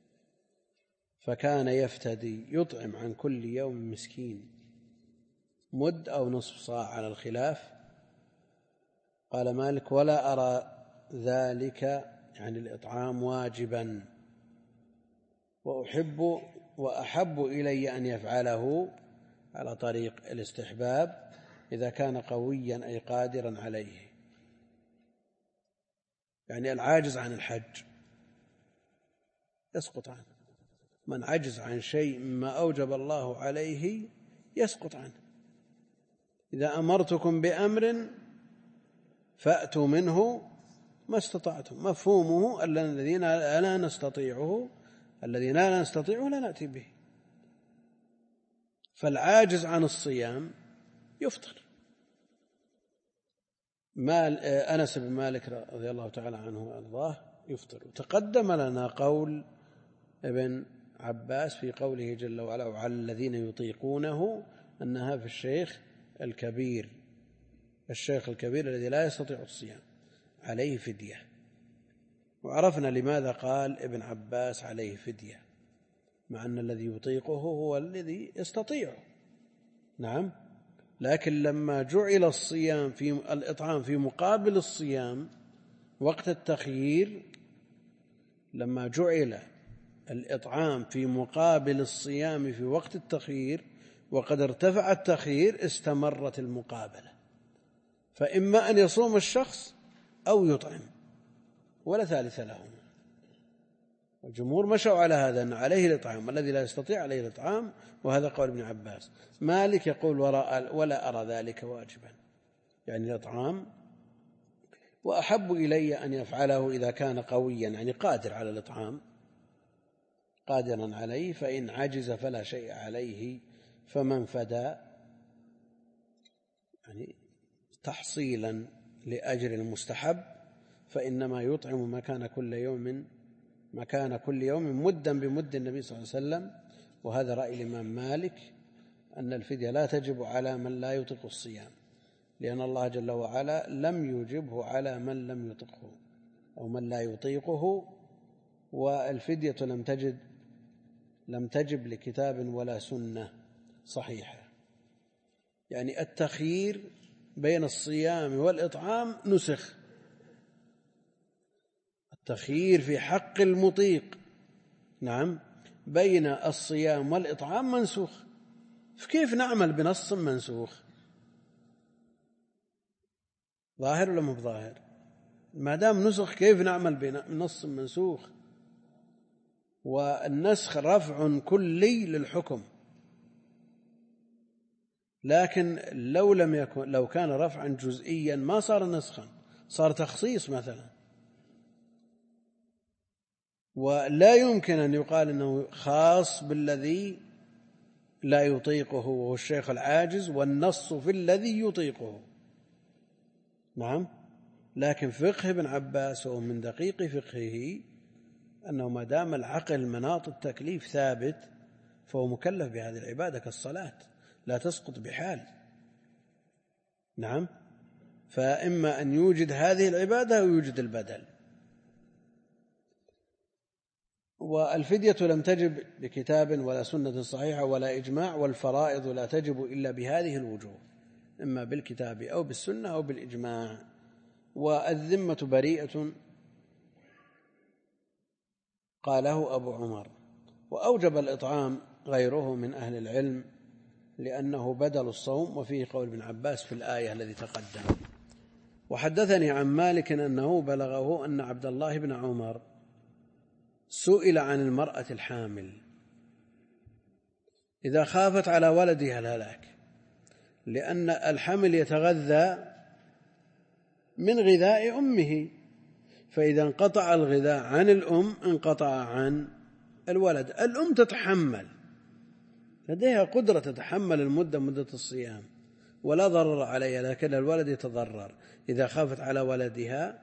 Speaker 1: فكان يفتدي يطعم عن كل يوم مسكين مد أو نصف صاع على الخلاف. قال مالك: ولا أرى ذلك يعني الإطعام واجبا، وأحب إلي أن يفعله على طريق الاستحباب إذا كان قويا أي قادرا عليه. يعني العاجز عن الحج يسقط عنه، من عجز عن شيء مما أوجب الله عليه يسقط عنه. إذا أمرتكم بأمر فأتوا منه ما استطعتم، مفهومه الذين لا نستطيعه لا نأتي به. فالعاجز عن الصيام يفطر. أنس بن مالك رضي الله تعالى عنه وأرضاه يفطر. وتقدم لنا قول ابن عباس في قوله جل وعلا: وعلى الذين يطيقونه، أنها في الشيخ الكبير الذي لا يستطيع الصيام عليه فدية. وعرفنا لماذا قال ابن عباس عليه فدية، مع أن الذي يطيقه هو الذي يستطيعه. نعم. لكن لما جعل الصيام في الإطعام في مقابل الصيام وقت التخيير، لما جعل الإطعام في مقابل الصيام في وقت التخيير وقد ارتفع التخيير، استمرت المقابلة، فإما أن يصوم الشخص أو يطعم ولا ثالث لهم. الجمهور مشوا على هذا، أن عليه الإطعام، والذي لا يستطيع عليه الإطعام، وهذا قول ابن عباس. مالك يقول: ولا أرى ذلك واجبا، يعني الإطعام وأحب إلي أن يفعله إذا كان قويا، يعني قادر على الإطعام، قادرا عليه، فإن عجز فلا شيء عليه. فمن فدى يعني تحصيلا لأجر المستحب فإنما يطعم مكان كل يوم مدا بمد النبي صلى الله عليه وسلم. وهذا رأي الإمام مالك أن الفدية لا تجب على من لا يطيق الصيام، لأن الله جل وعلا لم يجبه على من لم يطيقه أو من لا يطيقه. والفدية لم تجب لكتاب ولا سنة صحيحة، يعني التخيير بين الصيام والإطعام نسخ، التخيير في حق المطيق نعم بين الصيام والإطعام منسوخ. فكيف نعمل بنص منسوخ؟ ظاهر ولا مو بظاهر؟ ما دام نسخ كيف نعمل بنص منسوخ؟ والنسخ رفع كلي للحكم، لكن لو كان رفعا جزئيا ما صار نسخا، صار تخصيص مثلا. ولا يمكن أن يقال أنه خاص بالذي لا يطيقه وهو الشيخ العاجز، والنص في الذي يطيقه. نعم، لكن فقه ابن عباس ومن دقيق فقهه أنه ما دام العقل مناط التكليف ثابت فهو مكلف بهذه العبادة كالصلاة، لا تسقط بحال. نعم، فإما أن يوجد هذه العبادة أو يوجد البدل. والفدية لم تجب بكتاب ولا سنة صحيحة ولا إجماع، والفرائض لا تجب إلا بهذه الوجوه، إما بالكتاب أو بالسنة أو بالإجماع. والذمة بريئة قاله أبو عمر. وأوجب الإطعام غيره من أهل العلم لأنه بدل الصوم، وفيه قول ابن عباس في الآية الذي تقدم. وحدثني عن مالك أنه بلغه أن عبد الله بن عمر سئل عن المرأة الحامل إذا خافت على ولدها الهلاك، لأن الحمل يتغذى من غذاء أمه، فإذا انقطع الغذاء عن الأم انقطع عن الولد. الأم تتحمل، لديها قدرة تتحمل مدة الصيام ولا ضرر عليها، لكن الولد يتضرر إذا خافت على ولدها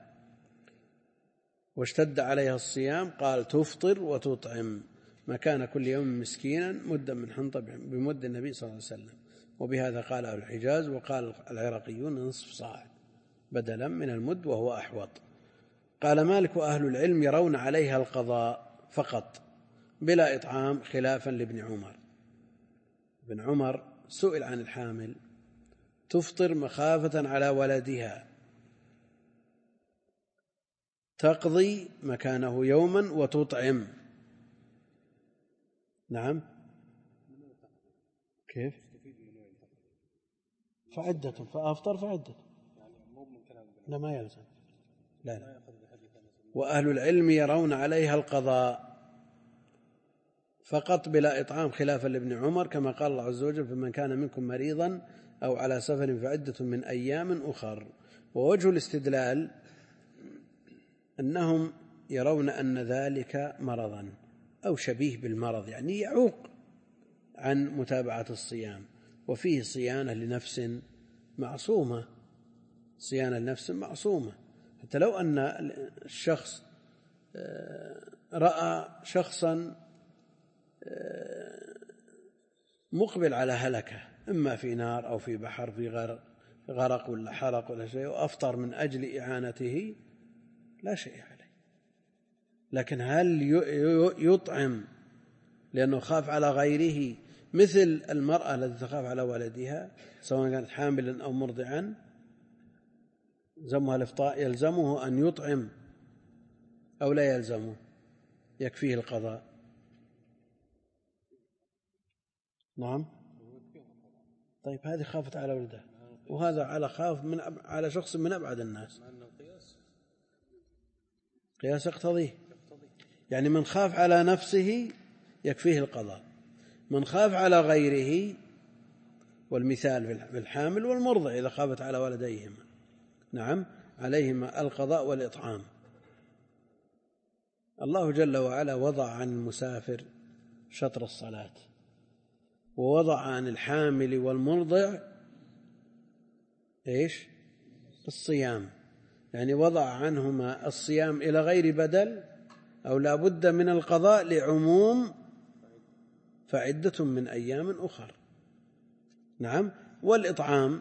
Speaker 1: واشتد عليها الصيام. قال تفطر وتطعم مكان كل يوم مسكينا مدا من حنطة بمد النبي صلى الله عليه وسلم. وبهذا قال أهل الحجاز، وقال العراقيون نصف صاع بدلا من المد وهو أحوط. قال مالك وأهل العلم يرون عليها القضاء فقط بلا إطعام، خلافا لابن عمر. ابن عمر سئل عن الحامل تفطر مخافة على ولدها، تقضي مكانه يوما وتطعم. نعم، كيف؟ فعدة، فأفطر فعدة، لا ما يلزم، لا. وأهل العلم يرون عليها القضاء فقط بلا إطعام، خلافا لابن عمر، كما قال الله عز وجل فمن كان منكم مريضا أو على سفر فعدة من أيام أخر. ووجه الاستدلال أنهم يرون أن ذلك مرضا أو شبيه بالمرض، يعني يعوق عن متابعة الصيام، وفيه صيانة لنفس معصومة، صيانة لنفس معصومة. حتى لو أن الشخص رأى شخصا مقبل على هلكة، إما في نار أو في بحر، في غرق ولا حرق ولا شيء، وأفطر من أجل إعانته، لا شيء عليه. لكن هل يطعم لأنه خاف على غيره مثل المرأة التي تخاف على ولدها سواء كانت حاملا أو مرضعا؟ يلزمه أن يطعم أو لا يلزمه؟ يكفيه القضاء. نعم، طيب هذه خافت على ولده، وهذا على على شخص من أبعد الناس، قياس يقتضيه. يعني من خاف على نفسه يكفيه القضاء، من خاف على غيره، والمثال بالحامل والمرضع إذا خافت على ولديهما. نعم، عليهما القضاء والإطعام. الله جل وعلا وضع عن المسافر شطر الصلاة، ووضع عن الحامل والمرضع إيش؟ الصيام، يعني وضع عنهما الصيام إلى غير بدل أو لا بد من القضاء لعموم فعدة من أيام أخر. نعم. والإطعام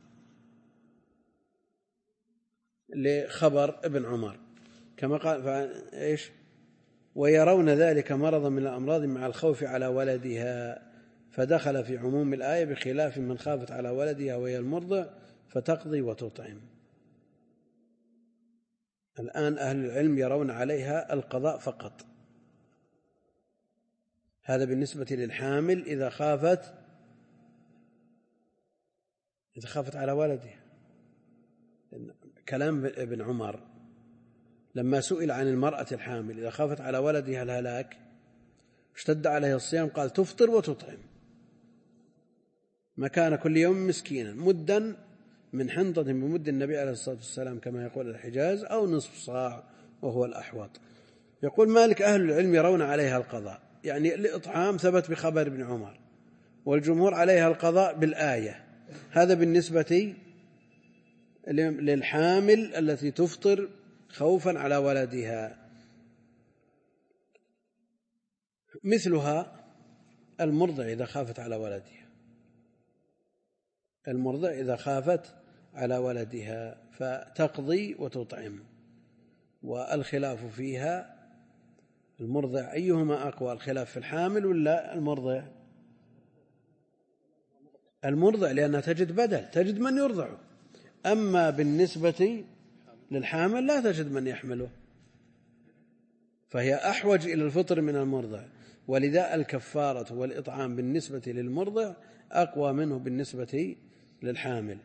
Speaker 1: لخبر ابن عمر كما قال إيش؟ ويرون ذلك مرضا من الأمراض مع الخوف على ولدها، فدخل في عموم الآية بخلاف من خافت على ولدها وهي المرضع فتقضي وتطعم. الآن أهل العلم يرون عليها القضاء فقط. هذا بالنسبة للحامل إذا خافت على ولدها. كلام ابن عمر لما سئل عن المرأة الحامل إذا خافت على ولدها الهلاك اشتد عليها الصيام قال تفطر وتطعم مكان كل يوم مسكينا مدا من حنطة بمد النبي عليه الصلاة والسلام كما يقول الحجاز أو نصف صاع وهو الأحوط. يقول مالك أهل العلم يرون عليها القضاء، يعني الإطعام ثبت بخبر ابن عمر والجمهور عليها القضاء بالآية. هذا بالنسبة للحامل التي تفطر خوفا على ولدها. مثلها المرضع إذا خافت على ولدها، المرضع إذا خافت على ولدها فتقضي وتطعم. والخلاف فيها المرضع أيهما أقوى، الخلاف في الحامل ولا المرضع؟ المرضع لأنها تجد بدل، تجد من يرضعه. أما بالنسبة للحامل لا تجد من يحمله، فهي أحوج إلى الفطر من المرضع، ولذا الكفارة والإطعام بالنسبة للمرضع أقوى منه بالنسبة للحامل.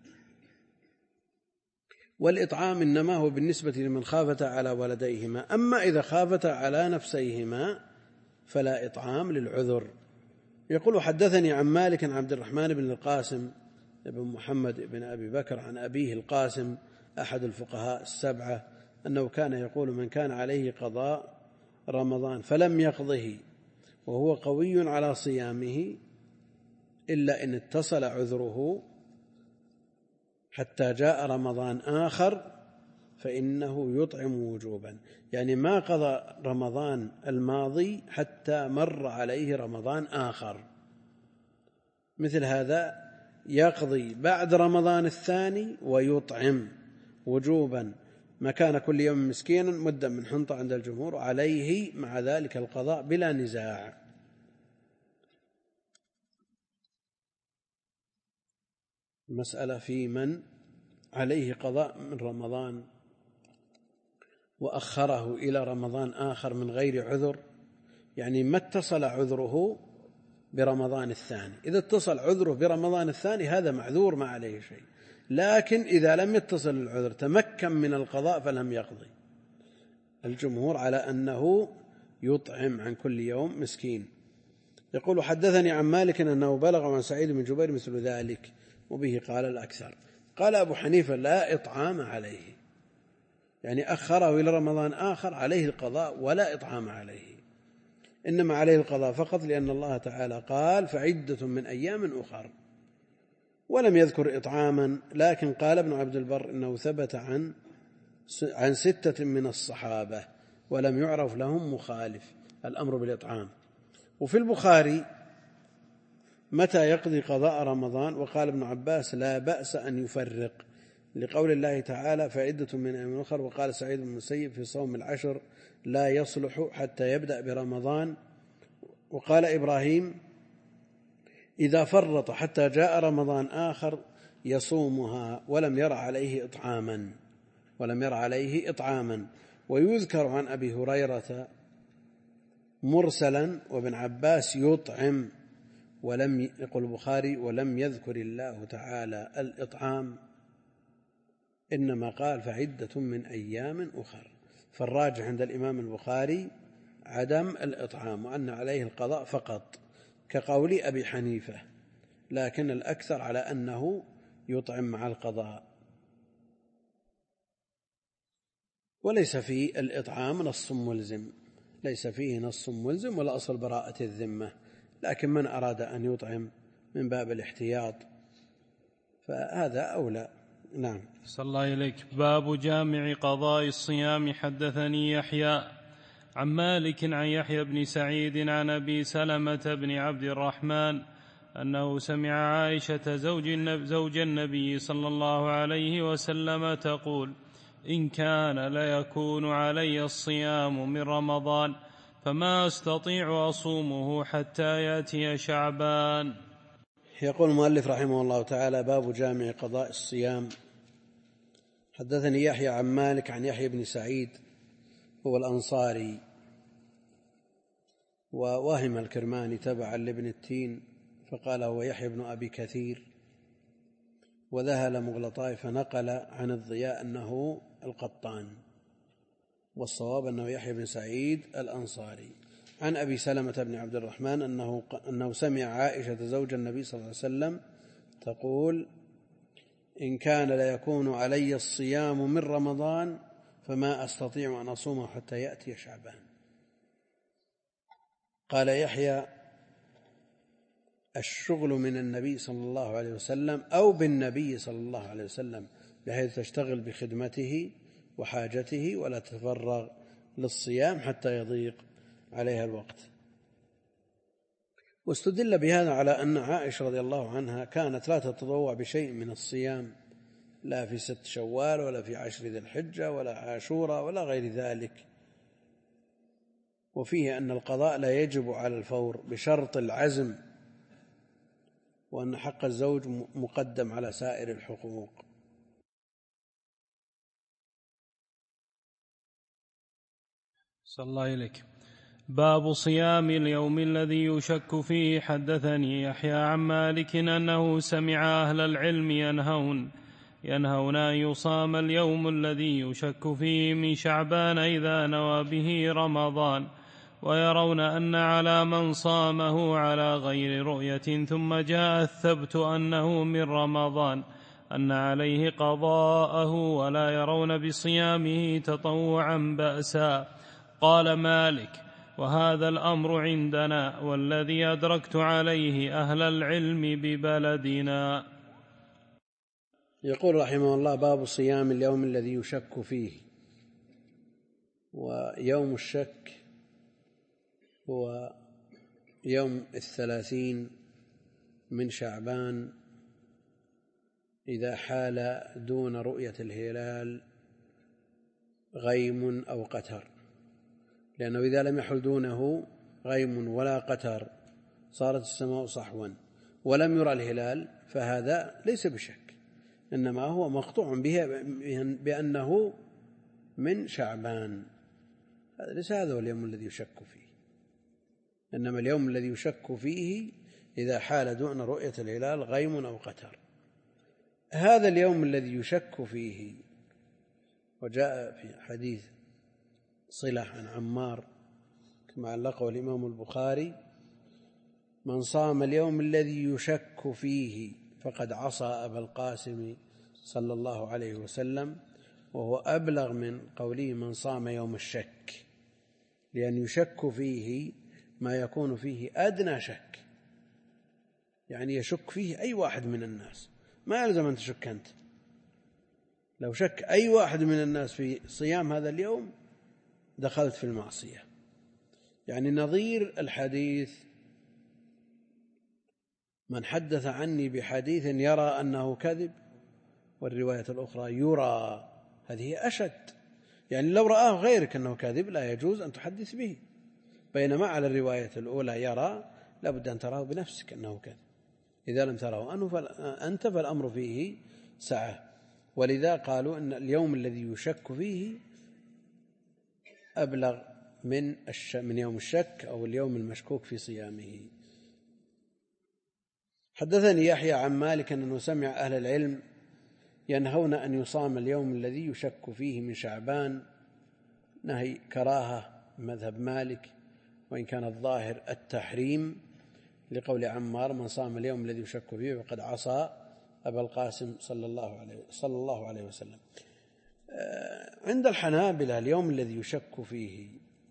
Speaker 1: والإطعام إنما هو بالنسبة لمن خافتا على ولديهما، أما إذا خافتا على نفسيهما فلا إطعام للعذر. يقول حدثني عن مالك عن عبد الرحمن بن القاسم بن محمد بن أبي بكر عن أبيه القاسم أحد الفقهاء السبعة أنه كان يقول من كان عليه قضاء رمضان فلم يقضه وهو قوي على صيامه إلا إن اتصل عذره حتى جاء رمضان آخر فإنه يطعم وجوبا، يعني ما قضى رمضان الماضي حتى مر عليه رمضان آخر. مثل هذا يقضي بعد رمضان الثاني ويطعم وجوبا مكان كل يوم مسكينا مدا من حنطة عند الجمهور، عليه مع ذلك القضاء بلا نزاع. مسألة في من عليه قضاء من رمضان وأخره إلى رمضان آخر من غير عذر، يعني ما اتصل عذره برمضان الثاني. إذا اتصل عذره برمضان الثاني هذا معذور ما عليه شيء، لكن إذا لم يتصل العذر تمكن من القضاء فلم يقضي. الجمهور على أنه يطعم عن كل يوم مسكين. يقول حدثني عن مالك أنه بلغ عن سعيد بن جبير مثل ذلك وبه قال الأكثر. قال أبو حنيفة لا إطعام عليه، يعني أخره إلى رمضان آخر عليه القضاء ولا إطعام عليه، إنما عليه القضاء فقط لأن الله تعالى قال فعدة من أيام أخر، ولم يذكر إطعاما. لكن قال ابن عبد البر إنه ثبت عن 6 من الصحابة ولم يعرف لهم مخالف الأمر بالإطعام. وفي البخاري متى يقضي قضاء رمضان، وقال ابن عباس لا بأس أن يفرق لقول الله تعالى فعدة من أيام أخر. وقال سعيد بن المسيب في صوم العشر لا يصلح حتى يبدأ برمضان. وقال إبراهيم إذا فرط حتى جاء رمضان آخر يصومها ولم ير عليه إطعاما. ويذكر عن أبي هريرة مرسلا وابن عباس يطعم، ولم يقل البخاري ولم يذكر الله تعالى الإطعام، إنما قال فعدة من أيام أخر. فالراجح عند الإمام البخاري عدم الإطعام وأن عليه القضاء فقط كقول أبي حنيفة، لكن الأكثر على أنه يطعم مع القضاء. وليس في الإطعام نص ملزم، ليس فيه نص ملزم ولا أصل براءة الذمة، لكن من أراد أن يطعم من باب الاحتياط فهذا أولى. نعم.
Speaker 2: صلى الله إليك. باب جامع قضاء الصيام. حدثني يحيى عن مالك عن يحيى بن سعيد عن أبي سلمة بن عبد الرحمن أنه سمع عائشة زوج النبي صلى الله عليه وسلم تقول: إن كان ليكون علي الصيام من رمضان فما أستطيع أصومه حتى يأتي شعبان.
Speaker 1: يقول المؤلف رحمه الله تعالى: باب جامع قضاء الصيام. حدثني يحيى عن مالك عن يحيى بن سعيد هو الأنصاري، ووهم الكرماني تبعا لابن التين فقال هو يحيى بن أبي كثير، وذهل مغلطاي فنقل عن الضياء أنه القطان، والصواب أنه يحيى بن سعيد الأنصاري. عن أبي سلمة بن عبد الرحمن أنه سمع عائشة زوج النبي صلى الله عليه وسلم تقول: إن كان ليكون علي الصيام من رمضان فما أستطيع أن أصومه حتى يأتي شعبان. قال يحيى: الشغل من النبي صلى الله عليه وسلم أو بالنبي صلى الله عليه وسلم، بحيث تشتغل بخدمته وحاجته ولا تتفرغ للصيام حتى يضيق عليها الوقت. واستدل بهذا على أن عائشة رضي الله عنها كانت لا تتطوع بشيء من الصيام، لا في 6 شوال ولا في 10 ذي الحجة ولا عاشوراء ولا غير ذلك. وفيه أن القضاء لا يجب على الفور بشرط العزم، وأن حق الزوج مقدم على سائر الحقوق.
Speaker 2: صلى الله إليك. باب صيام اليوم الذي يشك فيه. حدثني يحيى عن مالك أنه سمع أهل العلم ينهون أن يصام اليوم الذي يشك فيه من شعبان إذا نوى به رمضان، ويرون أن على من صامه على غير رؤية ثم جاء الثبت أنه من رمضان أن عليه قضاءه، ولا يرون بصيامه تطوعا بأسا. قال مالك: وهذا الأمر عندنا والذي أدركت عليه أهل العلم ببلدنا.
Speaker 1: يقول رحمه الله: باب صيام اليوم الذي يشك فيه. ويوم الشك هو يوم 30 من شعبان إذا حال دون رؤية الهلال غيم أو قتر، لأنه إذا لم يحل دونه غيم ولا قتر صارت السماء صحوا ولم يرى الهلال فهذا ليس بشك، إنما هو مقطوع به بأنه من شعبان. ليس هذا هو اليوم الذي يشك فيه، إنما اليوم الذي يشك فيه إذا حال دون رؤية الهلال غيم أو قتر. هذا اليوم الذي يشك فيه، وجاء في حديث صلة عن عمار كما علقه الإمام البخاري: من صام اليوم الذي يشك فيه فقد عصى أبا القاسم صلى الله عليه وسلم، وهو أبلغ من قوله من صام يوم الشك، لأن يشك فيه ما يكون فيه أدنى شك، يعني يشك فيه أي واحد من الناس، ما يلزم أن تشك أنت. لو شك أي واحد من الناس في صيام هذا اليوم دخلت في المعصية. يعني نظير الحديث: من حدث عني بحديث يرى أنه كذب، والرواية الأخرى يرى، هذه أشد. يعني لو رآه غيرك أنه كذب لا يجوز أن تحدث به، بينما على الرواية الأولى يرى لابد أن تراه بنفسك أنه كذب، إذا لم تراه أنت فالأمر فيه سعة. ولذا قالوا أن اليوم الذي يشك فيه أبلغ من يوم الشك أو اليوم المشكوك في صيامه. حدثني يحيى عن مالك أنه سمع أهل العلم ينهون أن يصام اليوم الذي يشك فيه من شعبان، نهي كراهة مذهب مالك، وإن كان الظاهر التحريم، لقول عمار: من صام اليوم الذي يشك فيه فقد عصى أبا القاسم صلى الله عليه وسلم. عند الحنابلة اليوم الذي يشك فيه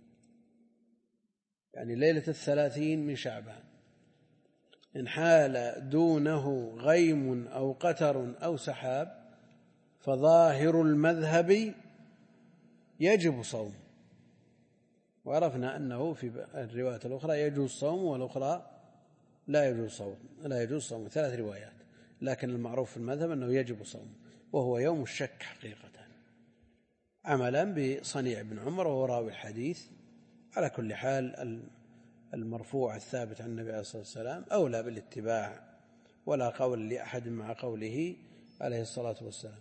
Speaker 1: يعني ليلة 30 من شعبان، إن حال دونه غيم أو قتر أو سحاب فظاهر المذهب يجب صوم، وعرفنا أنه في الرواية الأخرى يجوز صوم والأخرى لا يجوز صوم 3 روايات، لكن المعروف في المذهب أنه يجب صوم، وهو يوم الشك حقيقة عملا بصنيع ابن عمر وهو راوي الحديث. على كل حال المرفوع الثابت عن النبي عليه الصلاة والسلام أولى بالاتباع، ولا قول لأحد مع قوله عليه الصلاة والسلام.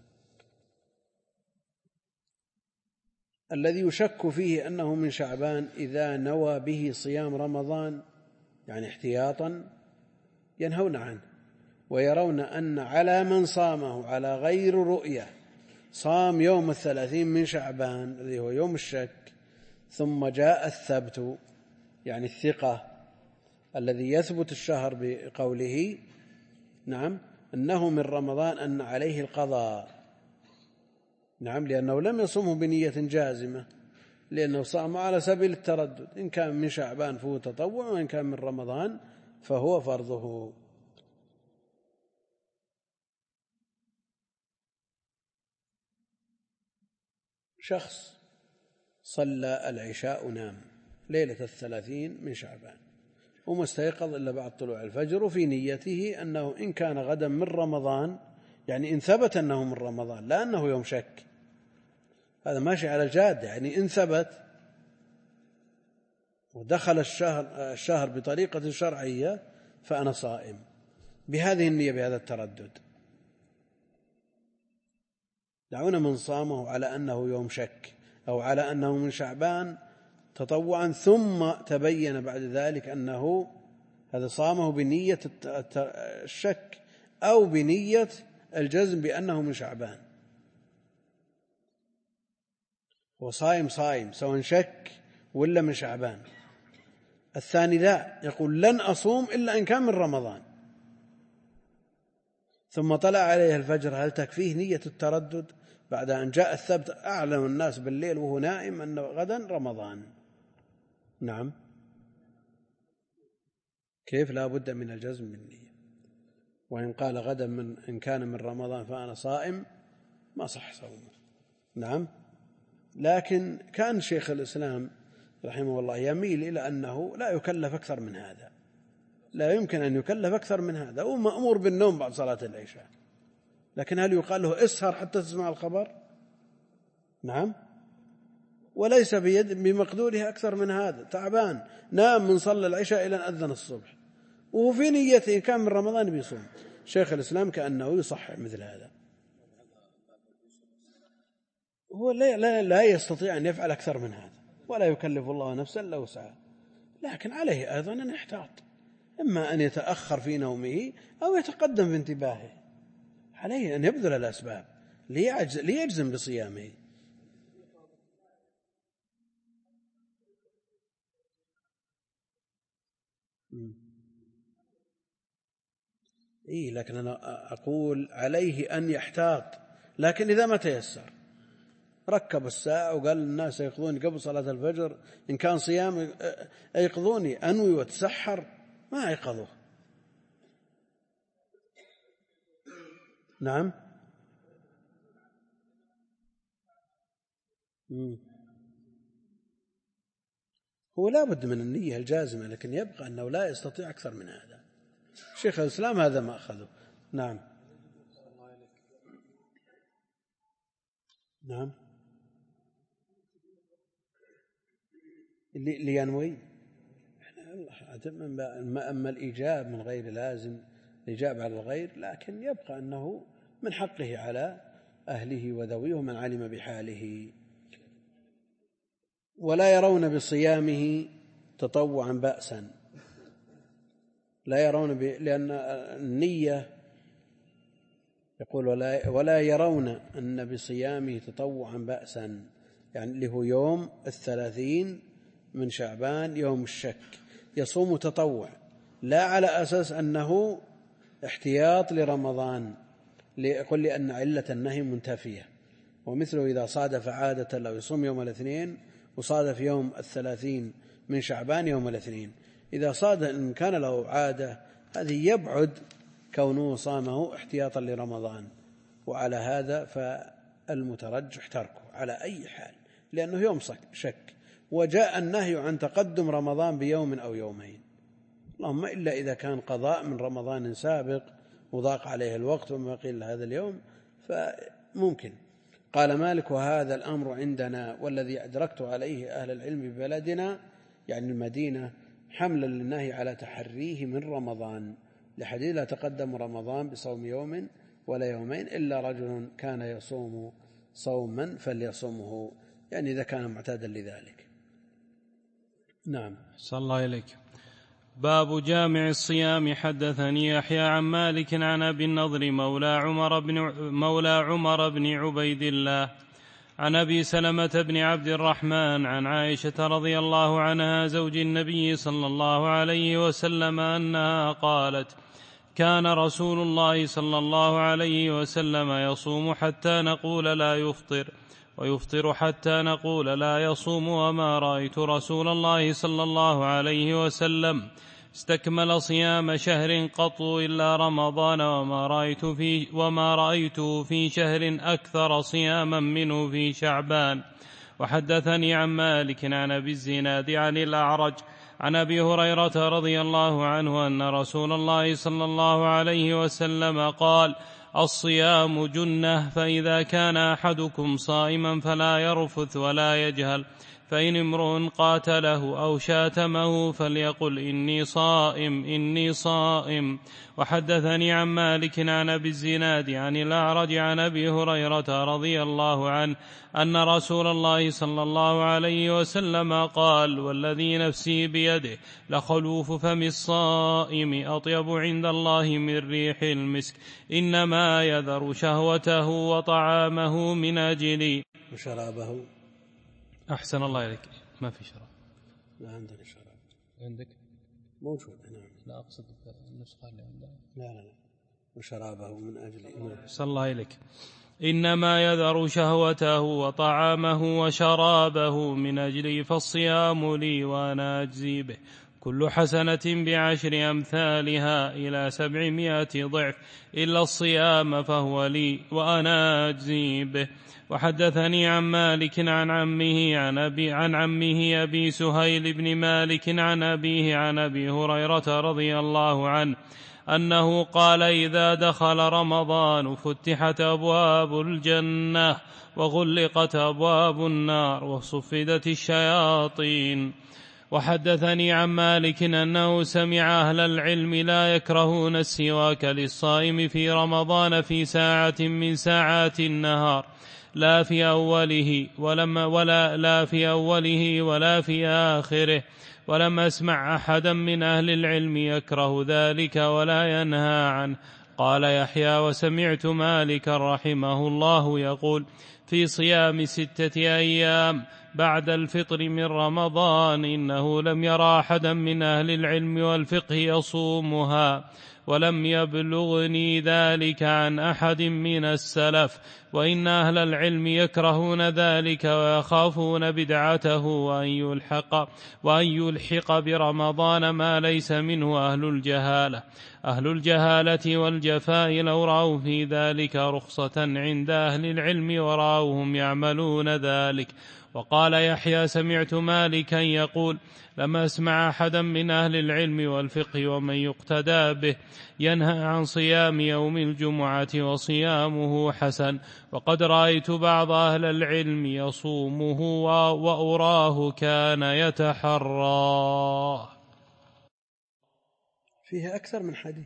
Speaker 1: الذي يشك فيه أنه من شعبان إذا نوى به صيام رمضان يعني احتياطا ينهون عنه، ويرون أن على من صامه على غير رؤية صام يوم 30 من شعبان الذي هو يوم الشك، ثم جاء الثبت يعني الثقة الذي يثبت الشهر بقوله نعم أنه من رمضان أن عليه القضاء، نعم لأنه لم يصمه بنية جازمة، لأنه صام على سبيل التردد، إن كان من شعبان فهو تطوع، وإن كان من رمضان فهو فرضه. شخص صلى العشاء ونام ليلة 30 من شعبان وما استيقظ إلا بعد طلوع الفجر، وفي نيته أنه إن كان غدا من رمضان يعني إن ثبت أنه من رمضان لا أنه يوم شك، هذا ماشي على الجادة، يعني إن ثبت ودخل الشهر بطريقة شرعية فأنا صائم بهذه النية بهذا التردد. دعونا من صامه على أنه يوم شك أو على أنه من شعبان تطوعا ثم تبين بعد ذلك أنه هذا صامه بنية الشك أو بنية الجزم بأنه من شعبان، هو صائم سواء شك ولا من شعبان. الثاني لا، يقول لن أصوم إلا إن كان من رمضان، ثم طلع عليه الفجر، هل تكفيه نية التردد بعد أن جاء الثبت أعلم الناس بالليل وهو نائم أن غدا رمضان؟ نعم، كيف؟ لا بد من الجزم بالنية، وإن قال غدا إن كان من رمضان فأنا صائم ما صح صومه. نعم، لكن كان شيخ الإسلام رحمه الله يميل إلى أنه لا يكلف أكثر من هذا، لا يمكن أن يكلف أكثر من هذا، هو مأمور بالنوم بعد صلاة العشاء، لكن هل يقال له اسهر حتى تسمع الخبر؟ نعم، وليس بمقدوره أكثر من هذا، تعبان نام من صلى العشاء إلى أن أذن الصبح وهو في نيته كان من رمضان بيصوم. شيخ الإسلام كأنه يصحح مثل هذا، هو لا يستطيع أن يفعل أكثر من هذا، ولا يكلف الله نفسا إلا وسعها، لكن عليه أيضا أن يحتاط، إما أن يتأخر في نومه أو يتقدم في انتباهه، عليه أن يبذل الأسباب ليجزم بصيامه. لكن أنا أقول عليه أن يحتاط، لكن إذا ما تيسر ركب الساعة وقال للناس يقضوني قبل صلاة الفجر، إن كان صيام يقضوني أنوي وتسحر، ما يقضوه. نعم، هو لا بد من النية الجازمة، لكن يبقى أنه لا يستطيع أكثر من هذا. شيخ الإسلام هذا ما أخذه. نعم نعم، اللي ينوي أما الإيجاب من غير لازم الإجابة على الغير، لكن يبقى أنه من حقه على أهله وذويه من علم بحاله. ولا يرون بصيامه تطوعا بأسا، لا يرون لأن النية يقول ولا يرون أن بصيامه تطوعا بأسا، يعني اللي هو يوم 30 من شعبان يوم الشك يصوم تطوع، لا على أساس أنه احتياط لرمضان، يقول لأن علة النهي منتفية، ومثله إذا صادف عادة لو يصوم يوم الاثنين وصادف يوم 30 من شعبان يوم الاثنين، إذا صادف إن كان له عادة هذه يبعد كونه صامه احتياطا لرمضان، وعلى هذا فالمترجح تركه على أي حال، لأنه يوم شك، وجاء النهي عن تقدم رمضان بيوم أو يومين، اللهم إلا إذا كان قضاء من رمضان سابق وضاق عليه الوقت وما قيل هذا اليوم فممكن. قال مالك: وهذا الأمر عندنا والذي أدركت عليه أهل العلم ببلدنا يعني المدينة حملا للنهي على تحريه من رمضان، لحديث لا تقدم رمضان بصوم يوم ولا يومين إلا رجل كان يصوم صوما فليصومه، يعني إذا كان معتادا لذلك. نعم.
Speaker 2: صلى الله إليك. باب جامع الصيام. حدثني يحيى عن مالك عن أبي النضر مولى عمر بن عبيد الله عن أبي سلمة بن عبد الرحمن عن عائشة رضي الله عنها زوج النبي صلى الله عليه وسلم أنها قالت: كان رسول الله صلى الله عليه وسلم يصوم حتى نقول لا يفطر، ويفطر حتى نقول لا يصوم، وما رأيت رسول الله صلى الله عليه وسلم استكمل صيام شهر قط إلا رمضان، وما رأيته في شهر أكثر صياما منه في شعبان. وحدثني عن مالك عن أبي الزناد عن الأعرج عن أبي هريرة رضي الله عنه أن رسول الله صلى الله عليه وسلم قال: الصيام جنة، فإذا كان أحدكم صائما فلا يرفث ولا يجهل، فإن امرؤ قاتله أو شاتمه فليقل إني صائم إني صائم. وحدثني عن مالك عن أبي الزناد عن الأعرج عن أبي هريرة رضي الله عنه أن رسول الله صلى الله عليه وسلم قال: والذي نفسي بيده لخلوف فم الصائم أطيب عند الله من ريح المسك، إنما يذر شهوته وطعامه من أجلي
Speaker 1: وشرابه.
Speaker 2: أحسن الله إليك. ما في شراب؟
Speaker 1: لا عندنا شراب.
Speaker 2: عندك؟
Speaker 1: موجود. نعم.
Speaker 2: لا أقصد النسخة اللي عندنا.
Speaker 1: لا وشرابه من أجل.
Speaker 2: صلى الله إليك. إنما يذر شهوته وطعامه وشرابه من أجلي، فالصيام لي وأنا أجزي به، كل حسنة ب10 أمثالها إلى 700 ضعف، إلا الصيام فهو لي وأنا أجزي به. وحدثني عن مالك عن عمه أبي سهيل بن مالك عن أبيه عن أبي هريرة رضي الله عنه أنه قال: إذا دخل رمضان فتحت أبواب الجنة وغلقت أبواب النار وصفدت الشياطين. وحدثني عن مالك أنه سمع أهل العلم لا يكرهون السواك للصائم في رمضان في ساعة من ساعات النهار، لا في أوله ولا في آخره، ولم أسمع أحدا من أهل العلم يكره ذلك ولا ينهى عنه. قال يحيى: وسمعت مالك رحمه الله يقول في صيام 6 أيام بعد الفطر من رمضان إنه لم يرى أحدا من أهل العلم والفقه يصومها، ولم يبلغني ذلك عن أحد من السلف، وإن أهل العلم يكرهون ذلك ويخافون بدعته وأن يلحق برمضان ما ليس منه أهل الجهالة والجفاء لو رأوا في ذلك رخصة عند أهل العلم ورأوهم يعملون ذلك. وقال يحيى: سمعت مالكا يقول: لم أسمع أحدا من أهل العلم والفقه ومن يقتدى به ينهى عن صيام يوم الجمعة وصيامه حسن، وقد رأيت بعض أهل العلم يصومه وأراه كان يتحراه.
Speaker 1: فيه أكثر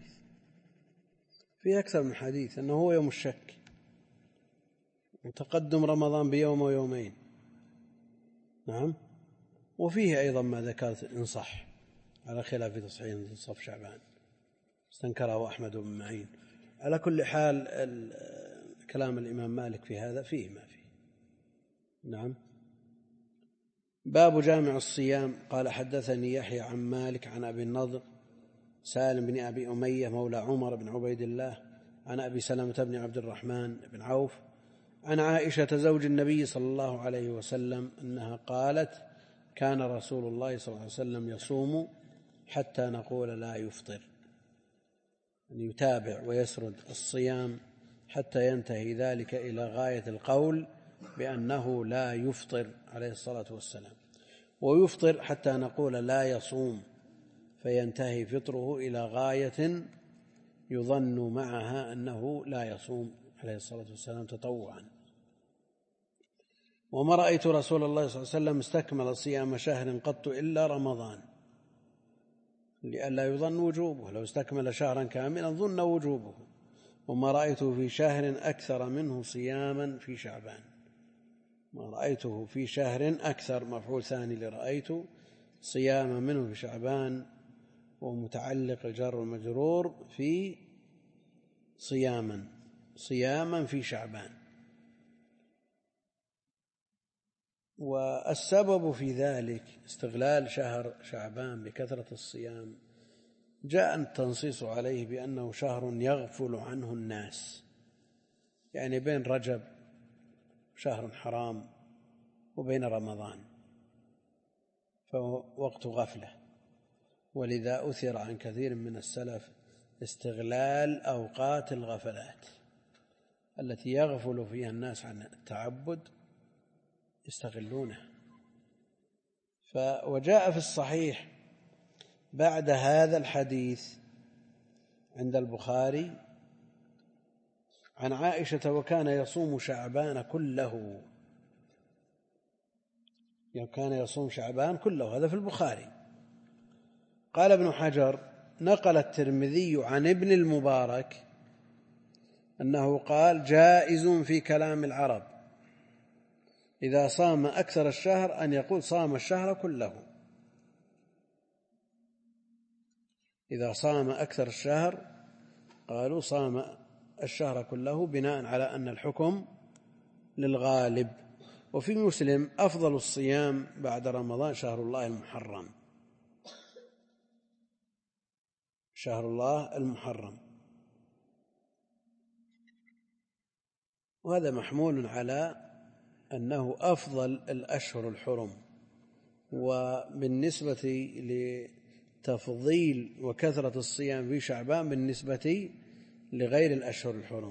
Speaker 1: من حديث أنه هو يوم الشك وتقدم رمضان بيوم ويومين. نعم. وفيه أيضا ما ذكرت إن صح على خلاف تصحيح نصف شعبان استنكره أحمد بن معين. على كل حال كلام الإمام مالك في هذا فيه ما فيه. نعم. باب جامع الصيام. قال: حدثني يحيى عن مالك عن أبي النضر سالم بن أبي أمية مولى عمر بن عبيد الله عن أبي سلمة بن عبد الرحمن بن عوف عن عائشة زوج النبي صلى الله عليه وسلم أنها قالت: كان رسول الله صلى الله عليه وسلم يصوم حتى نقول لا يفطر، أن يتابع ويسرد الصيام حتى ينتهي ذلك إلى غاية القول بأنه لا يفطر عليه الصلاة والسلام، ويفطر حتى نقول لا يصوم، فينتهي فطره إلى غاية يظن معها أنه لا يصوم عليه الصلاة والسلام تطوعا. وما رأيت رسول الله صلى الله عليه وسلم استكمل صيام شهر قط إلا رمضان، لئلا يظن وجوبه، لو استكمل شهرا كاملا ظن وجوبه. وما رأيته في شهر أكثر منه صياما في شعبان، ما رأيته في شهر أكثر مفعول ثاني لرأيت صياما منه في شعبان، ومتعلق الجار والمجرور في صياما في شعبان. والسبب في ذلك استغلال شهر شعبان بكثرة الصيام جاء التنصيص عليه بأنه شهر يغفل عنه الناس، يعني بين رجب شهر حرام وبين رمضان فهو وقت غفلة، ولذا أثر عن كثير من السلف استغلال أوقات الغفلات التي يغفل فيها الناس عن التعبد يستغلونه. وجاء في الصحيح بعد هذا الحديث عند البخاري عن عائشة: وكان يصوم شعبان كله، كان يصوم شعبان كله، هذا في البخاري. قال ابن حجر: نقل الترمذي عن ابن المبارك أنه قال: جائز في كلام العرب إذا صام أكثر الشهر أن يقول صام الشهر كله. إذا صام أكثر الشهر قالوا صام الشهر كله، بناء على أن الحكم للغالب. وفي مسلم: أفضل الصيام بعد رمضان شهر الله المحرم، شهر الله المحرم. وهذا محمول على أنه أفضل الأشهر الحرم، وبالنسبة لتفضيل وكثرة الصيام في شعبان بالنسبة لغير الأشهر الحرم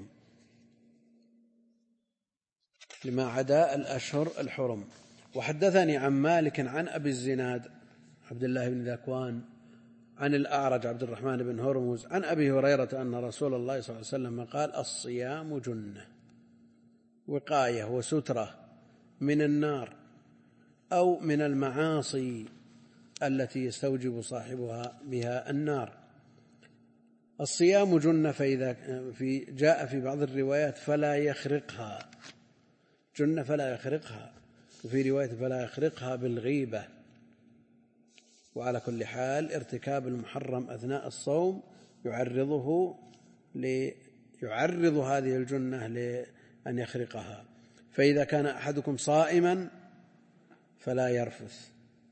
Speaker 1: لما عدا الأشهر الحرم. وحدثني عن مالك عن أبي الزناد عبد الله بن ذكوان عن الأعرج عبد الرحمن بن هرمز عن أبي هريرة أن رسول الله صلى الله عليه وسلم قال: الصيام جنة، وقاية وسترة من النار أو من المعاصي التي يستوجب صاحبها بها النار. الصيام جنة، فإذا جاء في بعض الروايات فلا يخرقها، جنة فلا يخرقها، وفي رواية فلا يخرقها بالغيبة. وعلى كل حال ارتكاب المحرم أثناء الصوم يعرض هذه الجنة لأن يخرقها. فإذا كان أحدكم صائما فلا يرفث،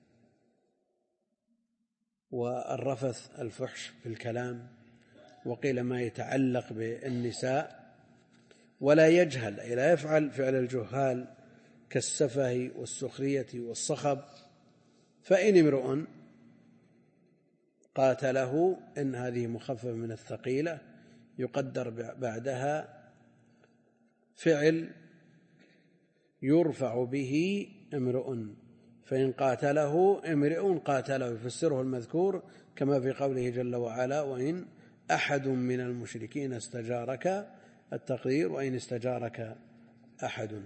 Speaker 1: والرفث الفحش في الكلام، وقيل ما يتعلق بالنساء، ولا يجهل، أي لا يفعل فعل الجهال كالسفه والسخرية والصخب. فإن امرؤ قاتله، إن هذه مخففة من الثقيلة، يقدر بعدها فعل يرفع به امرؤ، فإن قاتله امرئ قاتله، يفسره المذكور كما في قوله جل وعلا: وإن أحد من المشركين استجارك، التقدير وإن استجارك أحد.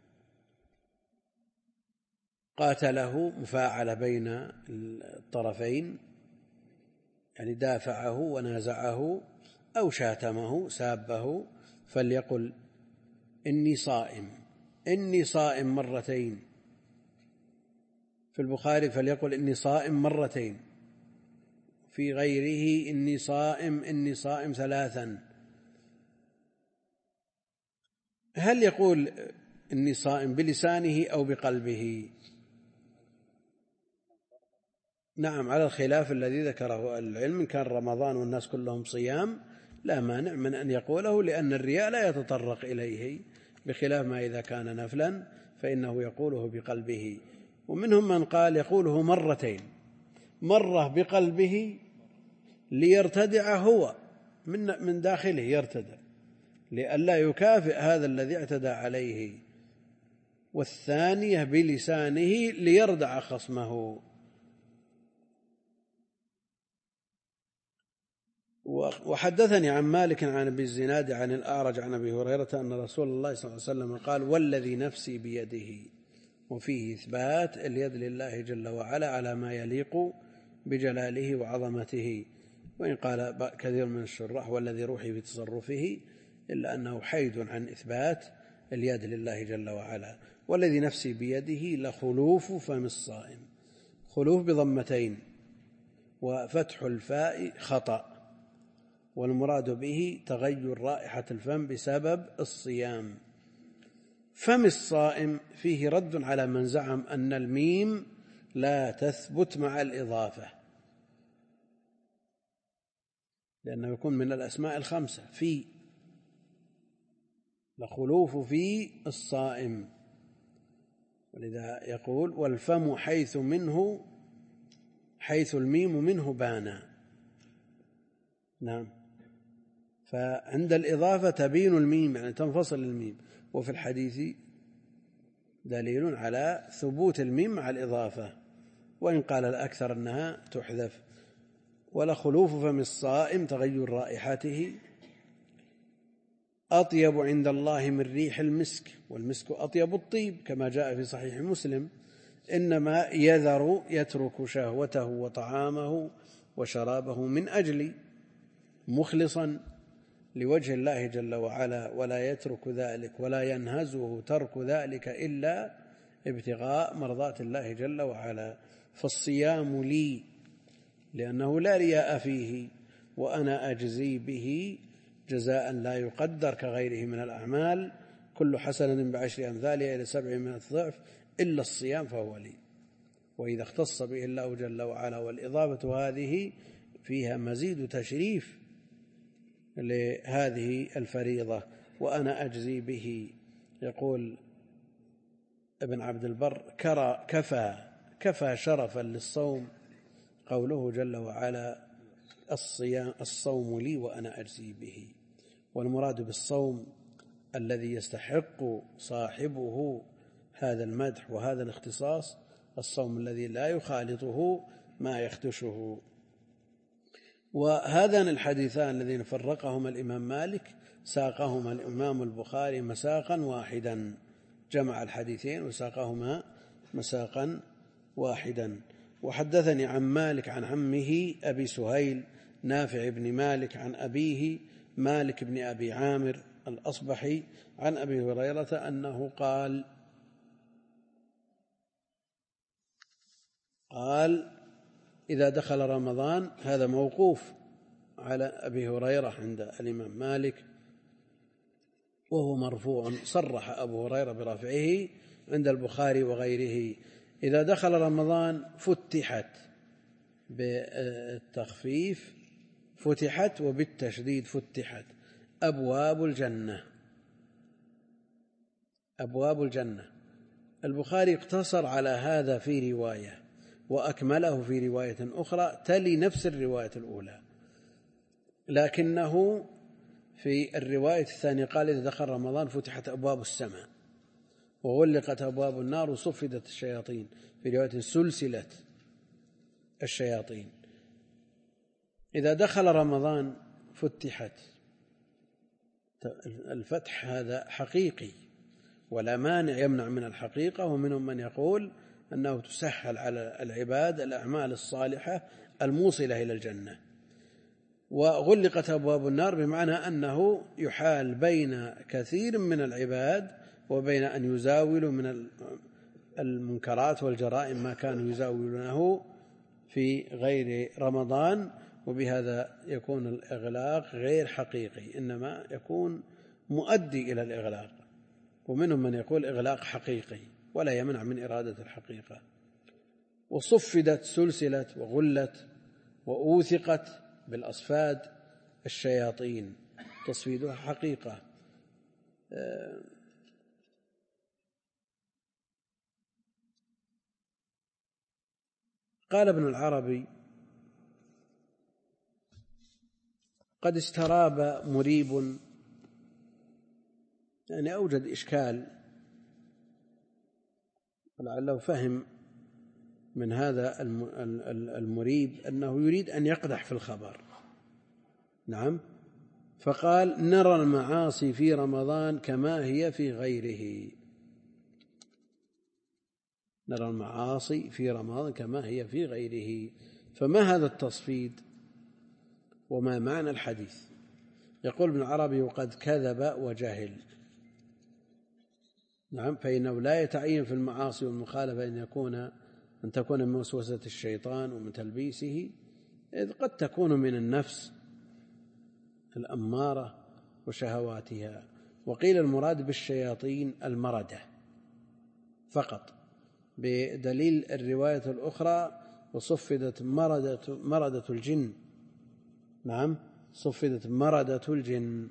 Speaker 1: قاتله مفاعلة بين الطرفين، يعني دافعه ونازعه أو شاتمه سابه، فليقل إني صائم، إني صائم مرتين. في البخاري فليقل إني صائم مرتين، في غيره إني صائم إني صائم ثلاثا. هل يقول إني صائم بلسانه أو بقلبه؟ نعم، على الخلاف الذي ذكره العلم. كان رمضان والناس كلهم صيام لا مانع من أن يقوله، لأن الرياء لا يتطرق إليه بخلاف ما إذا كان نفلا فإنه يقوله بقلبه. ومنهم من قال يقوله مرتين، مرة بقلبه ليرتدع هو من داخله، يرتدع لئلا يكافئ هذا الذي اعتدى عليه، والثانية بلسانه ليردع خصمه. وحدثني عن مالك عن أبي الزناد عن الأعرج عن أبي هريرة أن رسول الله صلى الله عليه وسلم قال: والذي نفسي بيده، وفيه إثبات اليد لله جل وعلا على ما يليق بجلاله وعظمته، وإن قال كثير من الشراح والذي روحي بتصرفه، إلا أنه حيد عن إثبات اليد لله جل وعلا. والذي نفسي بيده لخلوف فم الصائم، خلوف بضمتين وفتح الفاء خطأ، والمراد به تغير رائحة الفم بسبب الصيام. فم الصائم فيه رد على من زعم أن الميم لا تثبت مع الإضافة، لأنه يكون من الأسماء الخمسة، في لخلوف في الصائم، ولذا يقول: والفم حيث الميم منه بانا. نعم، فعند الإضافة تبين الميم، يعني تنفصل الميم، وفي الحديث دليل على ثبوت الميم مع الإضافة، وإن قال الأكثر أنها تحذف. ولخلوف فم الصائم تغير رائحته أطيب عند الله من ريح المسك، والمسك أطيب الطيب كما جاء في صحيح مسلم: إنما يترك شهوته وطعامه وشرابه من أجلي، مخلصا لوجه الله جل وعلا، ولا يترك ذلك ولا ينهزه ترك ذلك إلا ابتغاء مرضات الله جل وعلا. فالصيام لي لأنه لا رياء فيه، وأنا أجزي به جزاء لا يقدر كغيره من الأعمال، كل حسنة بعشر أمثالها إلى 700 ضعف، إلا الصيام فهو لي. وإذا اختص به الله جل وعلا، والإضافة هذه فيها مزيد تشريف لهذه الفريضة، وأنا أجزي به. يقول ابن عبد البر: كفى شرفا للصوم قوله جل وعلا: الصوم لي وأنا أجزي به. والمراد بالصوم الذي يستحق صاحبه هذا المدح وهذا الاختصاص، الصوم الذي لا يخالطه ما يخدشه. وهذان الحديثان الذين فرقهما الإمام مالك ساقهما الإمام البخاري مساقا واحدا، جمع الحديثين وساقهما مساقا واحدا. وحدثني عن مالك عن عمه أبي سهيل نافع بن مالك عن أبيه مالك بن أبي عامر الأصبحي عن أبي هريرة أنه قال: إذا دخل رمضان، هذا موقوف على أبي هريرة عند الإمام مالك، وهو مرفوع، صرح أبو هريرة برفعه عند البخاري وغيره: إذا دخل رمضان فتحت، بالتخفيف فتحت، وبالتشديد فتحت أبواب الجنة. أبواب الجنة. البخاري اقتصر على هذا في رواية، وأكمله في رواية أخرى تلي نفس الرواية الأولى، لكنه في الرواية الثانية قال: إذا دخل رمضان فتحت أبواب السماء وغلقت أبواب النار وصفدت الشياطين، في رواية سلسلت الشياطين. إذا دخل رمضان فتحت، الفتح هذا حقيقي ولا مانع يمنع من الحقيقة، ومنهم من يقول أنه تسهل على العباد الأعمال الصالحة الموصلة إلى الجنة. وغلقت أبواب النار بمعنى أنه يحال بين كثير من العباد وبين أن يزاولوا من المنكرات والجرائم ما كانوا يزاولونه في غير رمضان، وبهذا يكون الإغلاق غير حقيقي، إنما يكون مؤدي إلى الإغلاق. ومنهم من يقول إغلاق حقيقي ولا يمنع من إرادة الحقيقة. وصفدت، سلسلت، وغلت، وأوثقت بالأصفاد الشياطين، تصفيدها حقيقة. قال ابن العربي: قد استراب مريب، يعني أوجد إشكال، ولعله فهم من هذا المريب أنه يريد أن يقدح في الخبر. نعم، فقال: نرى المعاصي في رمضان كما هي في غيره. نرى المعاصي في رمضان كما هي في غيره. فما هذا التصفيد وما معنى الحديث؟ يقول ابن العربي: وقد كذب وجهل. نعم، فإنه لا يتعين في المعاصي والمخالفة أن تكون من وسوسة الشيطان ومن تلبيسه، إذ قد تكون من النفس الأمارة وشهواتها. وقيل المراد بالشياطين المردة فقط، بدليل الرواية الأخرى: وصفدت مردة الجن. نعم، صفدت مردة الجن.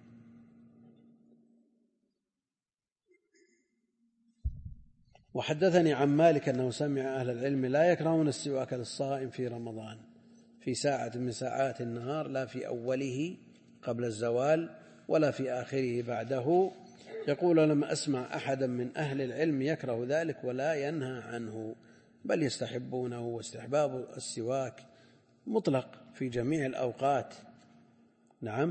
Speaker 1: وحدثني عن مالك أنه سمع أهل العلم لا يكرهون السواك للصائم في رمضان في ساعة من ساعات النهار، لا في أوله قبل الزوال ولا في آخره بعده. يقول: لم أسمع أحدا من أهل العلم يكره ذلك ولا ينهى عنه، بل يستحبونه. واستحباب السواك مطلق في جميع الأوقات. نعم،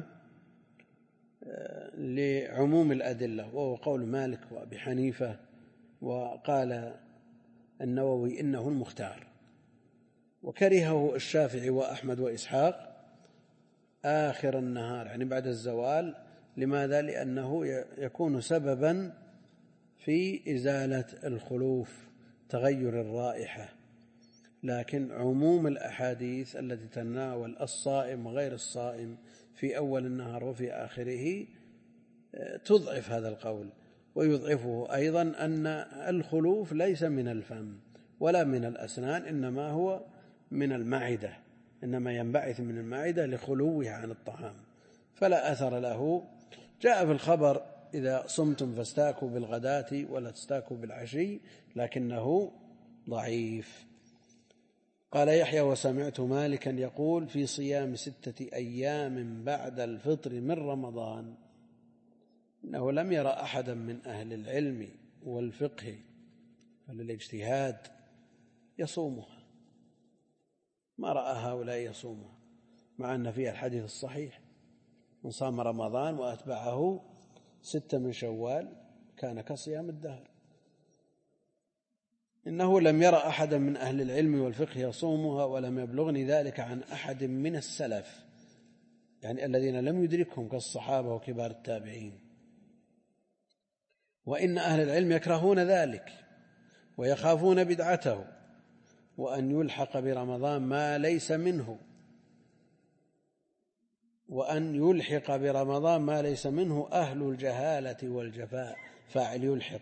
Speaker 1: لعموم الأدلة، وهو قول مالك وأبي حنيفة. وقال النووي: إنه المختار. وكرهه الشافعي وأحمد وإسحاق آخر النهار، يعني بعد الزوال. لماذا؟ لأنه يكون سببا في إزالة الخلوف، تغير الرائحة. لكن عموم الأحاديث التي تناول الصائم وغير الصائم في أول النهار وفي آخره تضعف هذا القول. ويضعفه أيضا أن الخلوف ليس من الفم ولا من الأسنان، إنما هو من المعدة، إنما ينبعث من المعدة لخلوها عن الطعام، فلا أثر له. جاء في الخبر: إذا صمتم فاستاكوا بالغداة ولا تستاكوا بالعشي، لكنه ضعيف. قال يحيى: وسمعت مالكا يقول في صيام 6 أيام بعد الفطر من رمضان إنه لم يرى أحدا من أهل العلم والفقه والاجتهاد يصومها، ما رأى هؤلاء يصومها، مع أن فيها الحديث الصحيح: من صام رمضان وأتبعه 6 من شوال كان كصيام الدهر. إنه لم يرى أحدا من أهل العلم والفقه يصومها، ولم يبلغني ذلك عن أحد من السلف، يعني الذين لم يدركهم كالصحابة وكبار التابعين. وإن أهل العلم يكرهون ذلك ويخافون بدعته، وأن يلحق برمضان ما ليس منه، وأن يلحق برمضان ما ليس منه أهل الجهالة والجفاء. فاعل يلحق.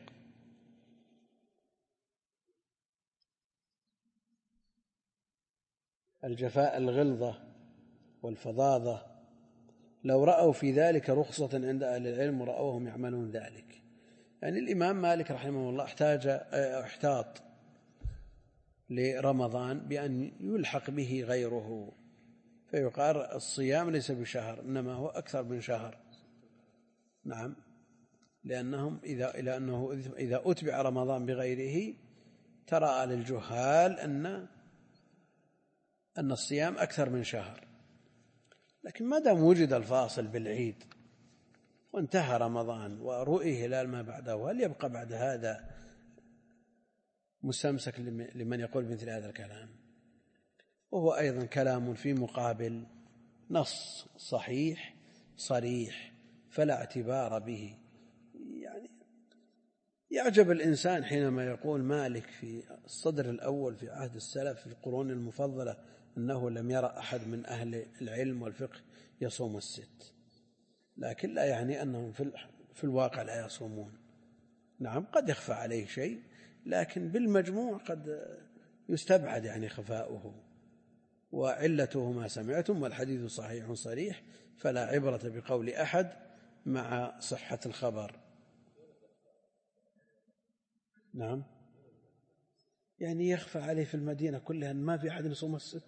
Speaker 1: الجفاء الغلظة والفظاظة. لو رأوا في ذلك رخصة عند أهل العلم رأوهم يعملون ذلك. يعني الإمام مالك رحمه الله احتاط لرمضان بأن يلحق به غيره، فيقال الصيام ليس بشهر، إنما هو أكثر من شهر. نعم، لأنه إذا أتبع رمضان بغيره ترى للجهال أن الصيام أكثر من شهر. لكن ما دام وجد الفاصل بالعيد وانتهى رمضان ورؤي هلال ما بعده، هل يبقى بعد هذا مستمسك لمن يقول مثل هذا الكلام؟ وهو أيضا كلام في مقابل نص صحيح صريح، فلا اعتبار به. يعني يعجب الإنسان حينما يقول مالك في الصدر الأول في عهد السلف في القرون المفضلة أنه لم يرى أحد من أهل العلم والفقه يصوم 6، لكن لا يعني أنهم في الواقع لا يصومون. نعم، قد يخفى عليه شيء، لكن بالمجموع قد يستبعد يعني خفاؤه. وعلته ما سمعتم، والحديث صحيح صريح، فلا عبرة بقول أحد مع صحة الخبر. نعم، يعني يخفى عليه في المدينة كلها أن ما في أحد يصوم الست،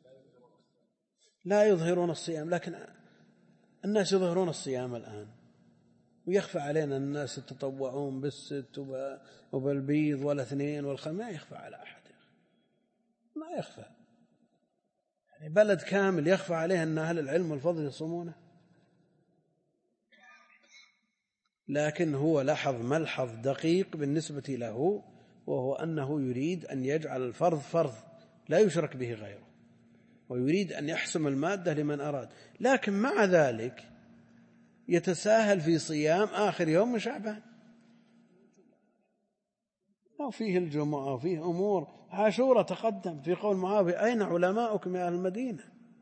Speaker 1: لا يظهرون الصيام، لكن الناس يظهرون الصيام الآن، ويخفى علينا الناس يتطوعون بالست وبالبيض والاثنين والخميس، ما يخفى على أحد، ما يخفى. يعني بلد كامل يخفى عليه أن أهل العلم والفضل يصومونه، لكن هو لاحظ ملحظ دقيق بالنسبة له، وهو أنه يريد أن يجعل الفرض فرض لا يشرك به غيره، ويريد أن يحسم المادة لمن أراد، لكن مع ذلك يتساهل في صيام آخر يوم من شعبان، وفيه الجمعة وفيه أمور. عاشوراء تقدم في قول معاوية: أين علماؤكم يا أهل المدينة؟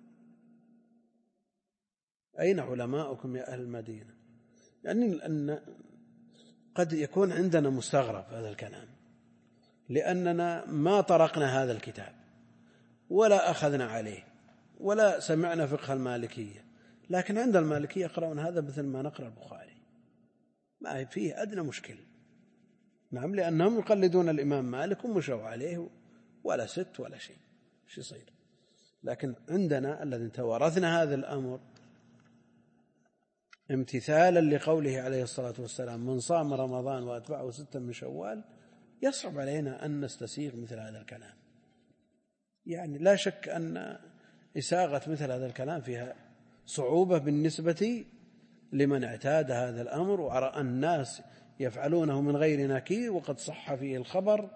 Speaker 1: أين علماؤكم يا أهل المدينة؟ يعني أن قد يكون عندنا مستغرب هذا الكلام، لأننا ما طرقنا هذا الكتاب ولا أخذنا عليه ولا سمعنا فقه المالكية، لكن عند المالكية يقرأون هذا مثل ما نقرأ البخاري، ما فيه أدنى مشكل. نعم، لأنهم يقلدون الإمام مالك ومشوا عليه، ولا ست ولا شيء، شو يصير؟ لكن عندنا الذين توارثنا هذا الأمر امتثالا لقوله عليه الصلاة والسلام: من صام رمضان وأتبعه 6 من شوال، يصعب علينا أن نستسيغ مثل هذا الكلام. يعني لا شك أن إساغة مثل هذا الكلام فيها صعوبة بالنسبة لمن اعتاد هذا الأمر ورأى الناس يفعلونه من غير نكير، وقد صح فيه الخبر،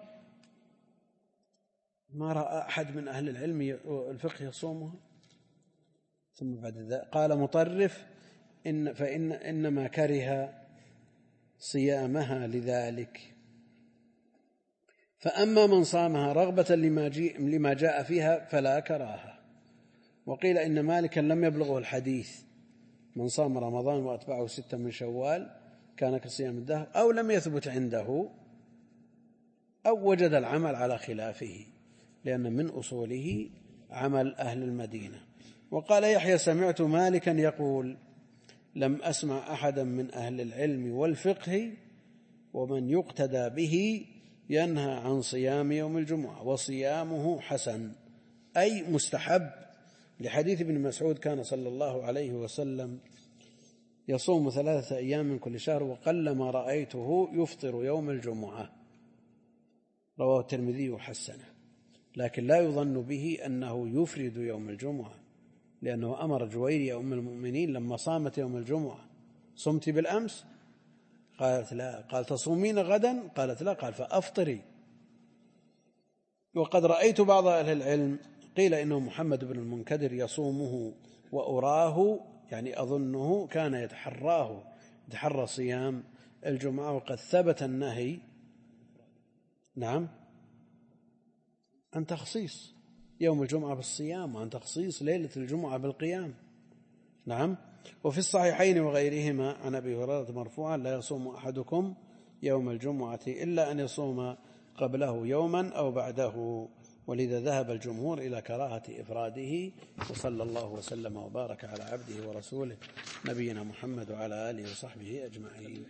Speaker 1: ما رأى أحد من أهل العلم الفقه يصومها. ثم بعد ذلك قال مطرف: إنما كره صيامها لذلك. فأما من صامها رغبة لما جاء فيها فلا كراهة. وقيل إن مالكا لم يبلغه الحديث: من صام رمضان وأتبعه 6 من شوال كان كصيام الدهر، أو لم يثبت عنده، أو وجد العمل على خلافه، لأن من أصوله عمل أهل المدينة. وقال يحيى: سمعت مالكا يقول: لم أسمع أحدا من أهل العلم والفقه ومن يقتدى به ينهى عن صيام يوم الجمعة، وصيامه حسن، أي مستحب، لحديث ابن مسعود: كان صلى الله عليه وسلم يصوم 3 أيام من كل شهر، وقلما رأيته يفطر يوم الجمعة. رواه الترمذي وحسنه، لكن لا يظن به أنه يفرد يوم الجمعة، لأنه أمر جويرية أم المؤمنين لما صامت يوم الجمعة: صمت بالأمس؟ قالت لا. قال: تصومين غدا؟ قالت لا. قال: فأفطري. وقد رأيت بعض أهل العلم قيل إنه محمد بن المنكدر يصومه، وأراه يعني أظنه كان يتحرى صيام الجمعة، وقد ثبت النهي نعم عن تخصيص يوم الجمعة بالصيام، وعن تخصيص ليلة الجمعة بالقيام. نعم. وفي الصحيحين وغيرهما عن أبي هريرة مرفوعا: لا يصوم أحدكم يوم الجمعة إلا أن يصوم قبله يوما أو بعده. ولذا ذهب الجمهور إلى كراهة إفراده. وصلى الله وسلم وبارك على عبده ورسوله نبينا محمد وعلى آله وصحبه أجمعين.